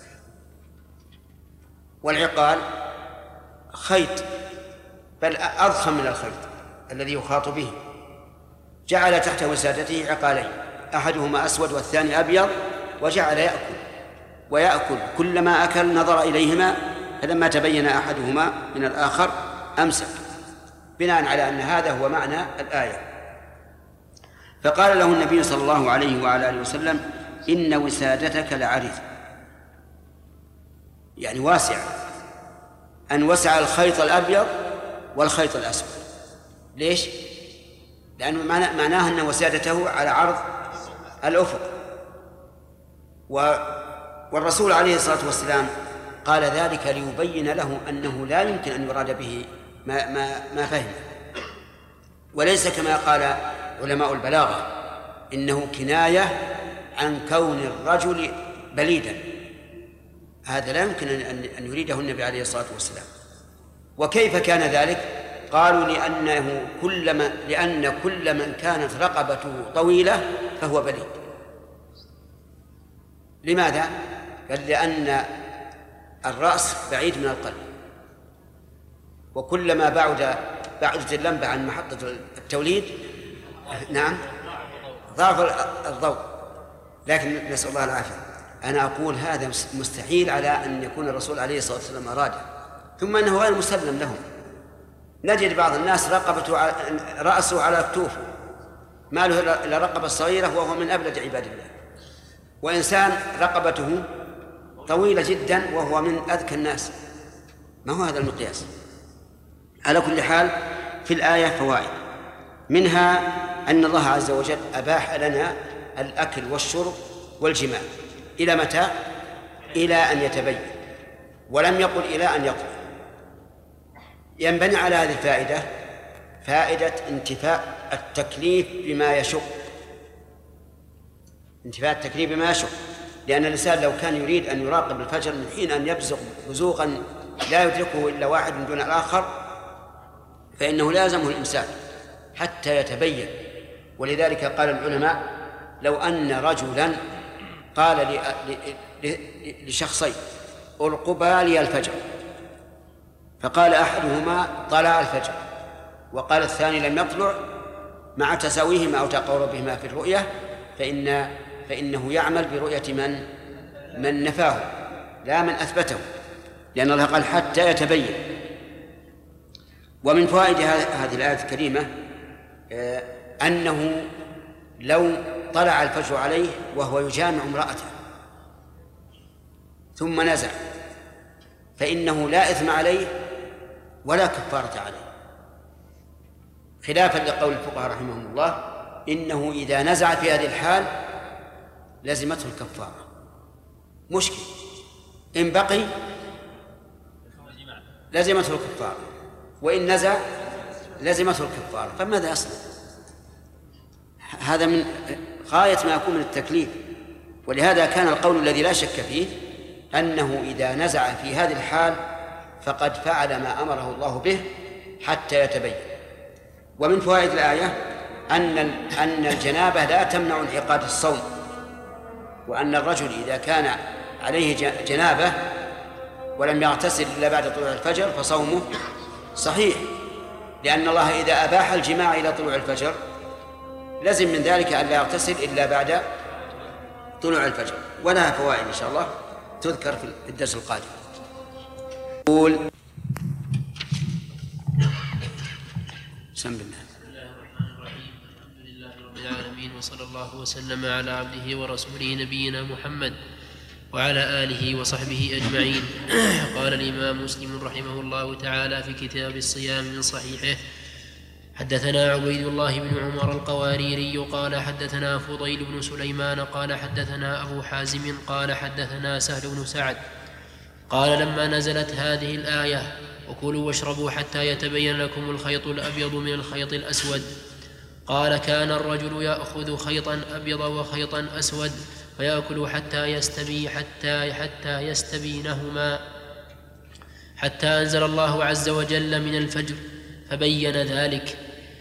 والعقال خيط بل أضخم من الخيط الذي يخاط به، جعل تحت وسادته عقالين أحدهما أسود والثاني أبيض وجعل يأكل ويأكل كلما أكل نظر إليهما فلما تبين أحدهما من الآخر أمسك بناء على أن هذا هو معنى الآية. فقال له النبي صلى الله عليه وعلى آله وسلم إن وسادتك لعريض يعني واسع، أن وسع الخيط الأبيض والخيط الأسود. ليش؟ لأنه معناه أن وسادته على عرض الأفق. والرسول عليه الصلاة والسلام قال ذلك ليبين له أنه لا يمكن أن يراد به ما, ما, ما فهم، وليس كما قال علماء البلاغة إنه كناية عن كون الرجل بليدا، هذا لا يمكن أن يريده النبي عليه الصلاة والسلام. وكيف كان ذلك؟ قالوا لأنه كلما لأن كل من كانت رقبته طويلة فهو بليد. لماذا؟ قال لأن الرأس بعيد من القلب، وكلما بعد بعدت اللمبة عن محطة التوليد نعم ضعف الضوء. لكن نسأل الله العافية. أنا أقول هذا مستحيل على أن يكون الرسول عليه الصلاة والسلام أراده، ثم أنه غير مسلم لهم. نجد بعض الناس رقبته رأسه على أكتوفه، ما له إلا رقبة صغيرة وهو من أبلد عباد الله، وإنسان رقبته طويلة جدا وهو من أذكى الناس. ما هو هذا المقياس؟ على كل حال في الآية فوائد، منها أن الله عز وجل أباح لنا الأكل والشرب والجماع إلى متى؟ إلى أن يتبين، ولم يقل إلى أن يطلع. ينبني على هذه الفائدة فائدة انتفاء التكليف بما يشق، انتفاء التكليف بما يشق، لأن الإنسان لو كان يريد أن يراقب الفجر من حين أن يبزغ بزوغا لا يدركه إلا واحد من دون الآخر فإنه لازمه الإمساك حتى يتبين. ولذلك قال العلماء لو أن رجلا قال لشخصين ارقبا لي الفجر، فقال أحدهما طلع الفجر وقال الثاني لم يطلع، مع تساويهما أو تقاربهما في الرؤية فإن فإنه يعمل برؤية من من نفاه لا من أثبته، لأن الله قال حتى يتبين. ومن فوائد هذه الآية الكريمة أنه لو طلع الفجر عليه وهو يجامع امرأته ثم نزع فإنه لا إثم عليه ولا كفارة عليه، خلافا لقول الفقهاء رحمهم الله إنه إذا نزع في هذه الحال لزمته الكفارة. مشكل، إن بقي لزمته الكفارة، وإن نزع لزمته الكفارة، فماذا يصنع؟ هذا من غاية ما يكون من التكليف. ولهذا كان القول الذي لا شك فيه أنه إذا نزع في هذه الحال فقد فعل ما أمره الله به حتى يتبين. ومن فوائد الآية أن أن الجنابة لا تمنع انعقاد الصوم، وأن الرجل إذا كان عليه جنابة ولم يغتسل إلا بعد طلوع الفجر فصومه صحيح، لأن الله إذا أباح الجماع إلى طلوع الفجر لازم من ذلك أن لا يغتسل إلا بعد طلوع الفجر. ولها فوائد إن شاء الله تذكر في الدرس القادم. قول بسم الله. بسم الله الرحمن الرحيم، الحمد لله رب العالمين، وصلى الله وسلم على عبده ورسوله نبينا محمد وعلى آله وصحبه أجمعين. قال الإمام مسلم رحمه الله تعالى في كتاب الصيام من صحيحه: حدثنا عبيد الله بن عمر القواريري قال حدثنا فضيل بن سليمان قال حدثنا أبو حازم قال حدثنا سهل بن سعد قال لما نزلت هذه الآية: وكلوا واشربوا حتى يتبين لكم الخيط الأبيض من الخيط الأسود، قال كان الرجل يأخذ خيطا أبيض وخيطا أسود فيأكل حتى يستبي حتى حتى يستبينهما، حتى أنزل الله عز وجل من الفجر فبين ذلك.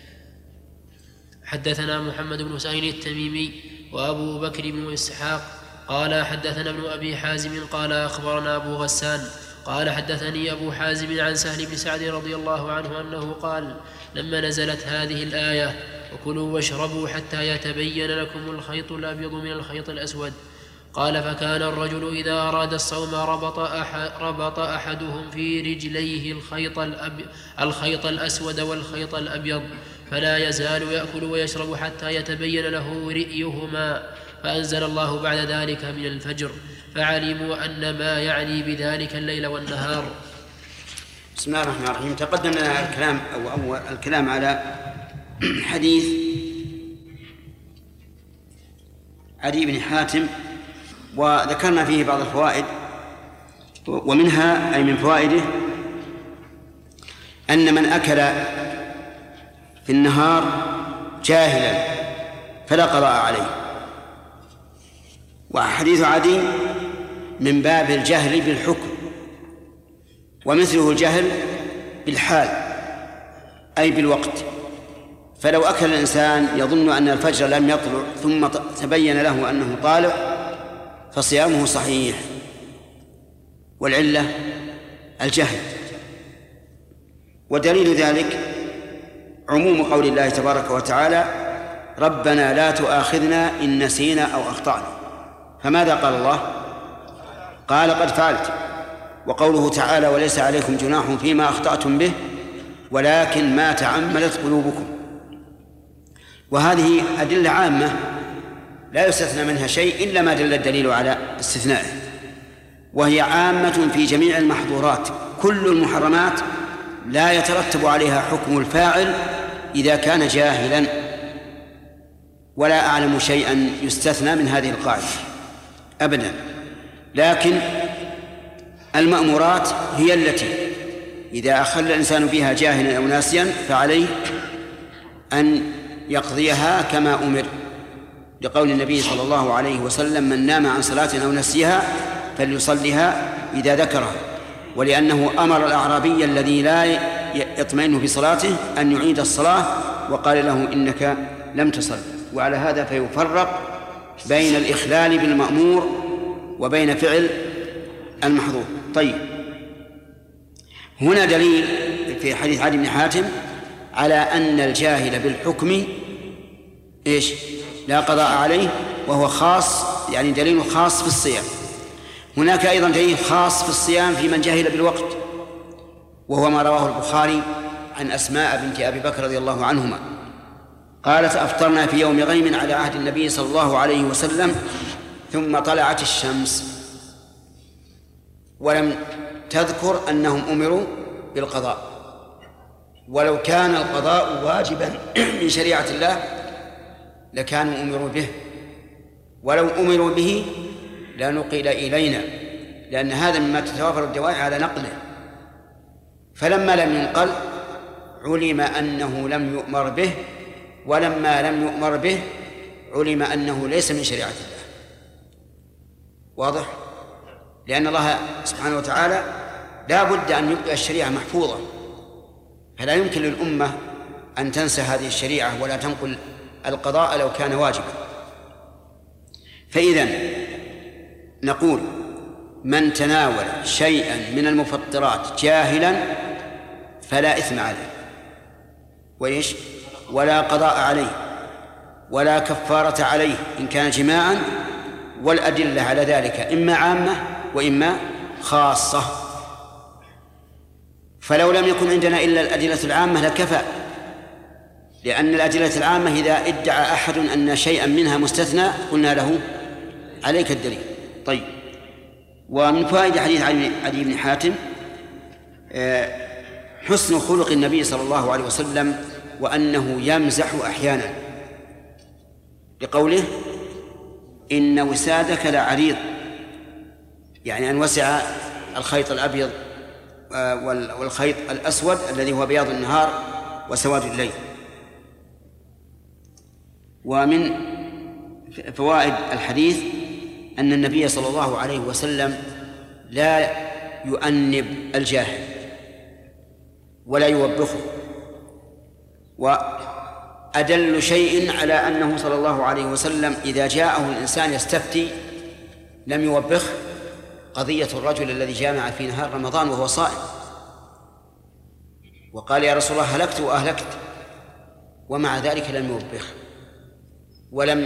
حدثنا محمد بن سعيد التميمي وأبو بكر بن إسحاق قال حدثنا ابن أبي حازم قال أخبرنا أبو غسان قال حدثني أبو حازم عن سهل بن سعد رضي الله عنه أنه قال: لما نزلت هذه الآية: وكلوا واشربوا حتى يتبين لكم الخيط الأبيض من الخيط الأسود، قال فكان الرجل إذا أراد الصوم ربط, أحد ربط أحدهم في رجليه الخيط, الخيط الأسود والخيط الأبيض، فلا يزال يأكل ويشرب حتى يتبين له رئيهما، فأنزل الله بعد ذلك من الفجر، فعلموا أن ما يعني بذلك الليل والنهار. بسم الله الرحمن الرحيم. تقدم لنا الكلام أو أول الكلام على حديث عدي بن حاتم، وذكرنا فيه بعض الفوائد، ومنها أي من فوائده أن من أكل في النهار جاهلا فلا قضاء عليه. وحديث عدي من باب الجهل بالحكم، ومثله الجهل بالحال أي بالوقت. فلو أكل الإنسان يظن أن الفجر لم يطلع ثم تبين له أنه طالع فصيامه صحيح، والعلة الجهل. ودليل ذلك عموم قول الله تبارك وتعالى: ربنا لا تؤاخذنا إن نسينا أو أخطأنا. فماذا قال الله؟ قال: قد فعلت. وقوله تعالى: وليس عليكم جناح فيما أخطأتم به ولكن ما تعمدت قلوبكم. وهذه أدلة عامة لا يستثنى منها شيء إلا ما دل الدليل على استثنائه، وهي عامة في جميع المحظورات. كل المحرمات لا يترتب عليها حكم الفاعل إذا كان جاهلا، ولا أعلم شيئا يستثنى من هذه القاعدة أبدا. لكن المأمورات هي التي إذا أخل الإنسان بها جاهلا أو ناسيا فعليه أن يقضيها كما أمر، لقول النبي صلى الله عليه وسلم: من نام عن صلاة أو نسيها فليصلها إذا ذكرها. ولأنه أمر الأعرابي الذي لا يطمئن في صلاته أن يعيد الصلاة وقال له: إنك لم تصل. وعلى هذا فيفرق بين الإخلال بالمأمور وبين فعل المحظور. طيب، هنا دليل في حديث عدي بن حاتم على أن الجاهل بالحكم إيش؟ لا قضاء عليه، وهو خاص، يعني دليل خاص في الصيام. هناك أيضا دليل خاص في الصيام في من جاهل بالوقت، وهو ما رواه البخاري عن أسماء بنت أبي بكر رضي الله عنهما قالت: أفطرنا في يوم غيم على عهد النبي صلى الله عليه وسلم ثم طلعت الشمس، ولم تذكر أنهم أمروا بالقضاء. ولو كان القضاء واجبا من شريعة الله لكانوا أمروا به، ولو أمروا به لنقل إلينا، لأن هذا مما تتوافر الدواعي على نقله. فلما لم ينقل علم أنه لم يؤمر به، ولما لم يؤمر به علم أنه ليس من شريعة الله. واضح؟ لأن الله سبحانه وتعالى لا بد أن يبقى الشريعة محفوظة، فلا يمكن للأمة أن تنسى هذه الشريعة ولا تنقل القضاء لو كان واجبا. فإذن نقول: من تناول شيئا من المفطرات جاهلا فلا إثم عليه، وإيش؟ ولا قضاء عليه ولا كفارة عليه إن كان جماعا، والأدلة على ذلك إما عامة وإما خاصة. فلو لم يكن عندنا إلا الأدلة العامة لكفى، لأن الأدلة العامة إذا ادعى أحد أن شيئا منها مستثنى قلنا له: عليك الدليل. طيب، ومن فوائد حديث عدي بن حاتم حسن خلق النبي صلى الله عليه وسلم، وأنه يمزح أحيانا، لقوله: إن وسادك لعريض، يعني أن وسع الخيط الأبيض والخيط الأسود الذي هو بياض النهار وسواد الليل. ومن فوائد الحديث أن النبي صلى الله عليه وسلم لا يؤنب الجاهل ولا يوبخه، وأدل شيء على أنه صلى الله عليه وسلم إذا جاءه الإنسان يستفتي لم يوبخه قضية الرجل الذي جامع في نهار رمضان وهو صائم وقال: يا رسول الله هلكت وأهلكت، ومع ذلك لم يوبخه ولم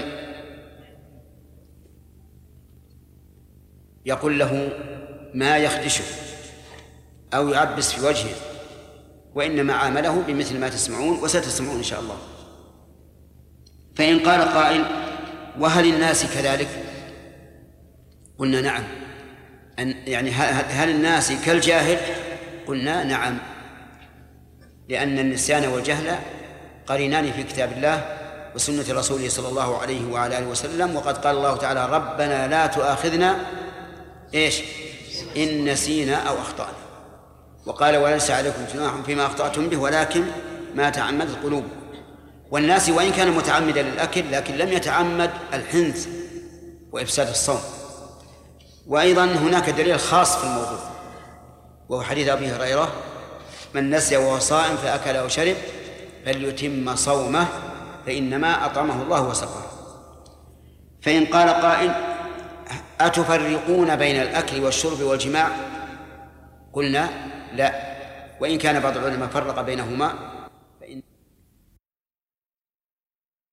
يقل له ما يخدشه أو يعبس في وجهه، وإنما عامله بمثل ما تسمعون وستسمعون إن شاء الله. فإن قال قائل: وهل الناس كذلك؟ قلنا: نعم. أن يعني هل الناس كالجاهل؟ قلنا: نعم، لأن النسيان والجهل قرينان في كتاب الله وسنة رسوله صلى الله عليه وعلى آله وسلم. وقد قال الله تعالى: ربنا لا تؤاخذنا إيش إن نسينا أو أخطأنا. وقال: وليس عليكم جناح فيما أخطأتم به ولكن ما تعمدت قلوبكم. والناس وإن كان متعمدا للأكل لكن لم يتعمد الحنث وإفساد الصوم. وأيضا هناك دليل خاص في الموضوع وهو حديث أبي هريرة: من نسي وهو صائم فأكل أو شرب فليتم صومه فإنما أطعمه الله وسقاه. فإن قال قائل: أتفرقون بين الأكل والشرب والجماع؟ قلنا لا، وإن كان بعض العلماء فرق بينهما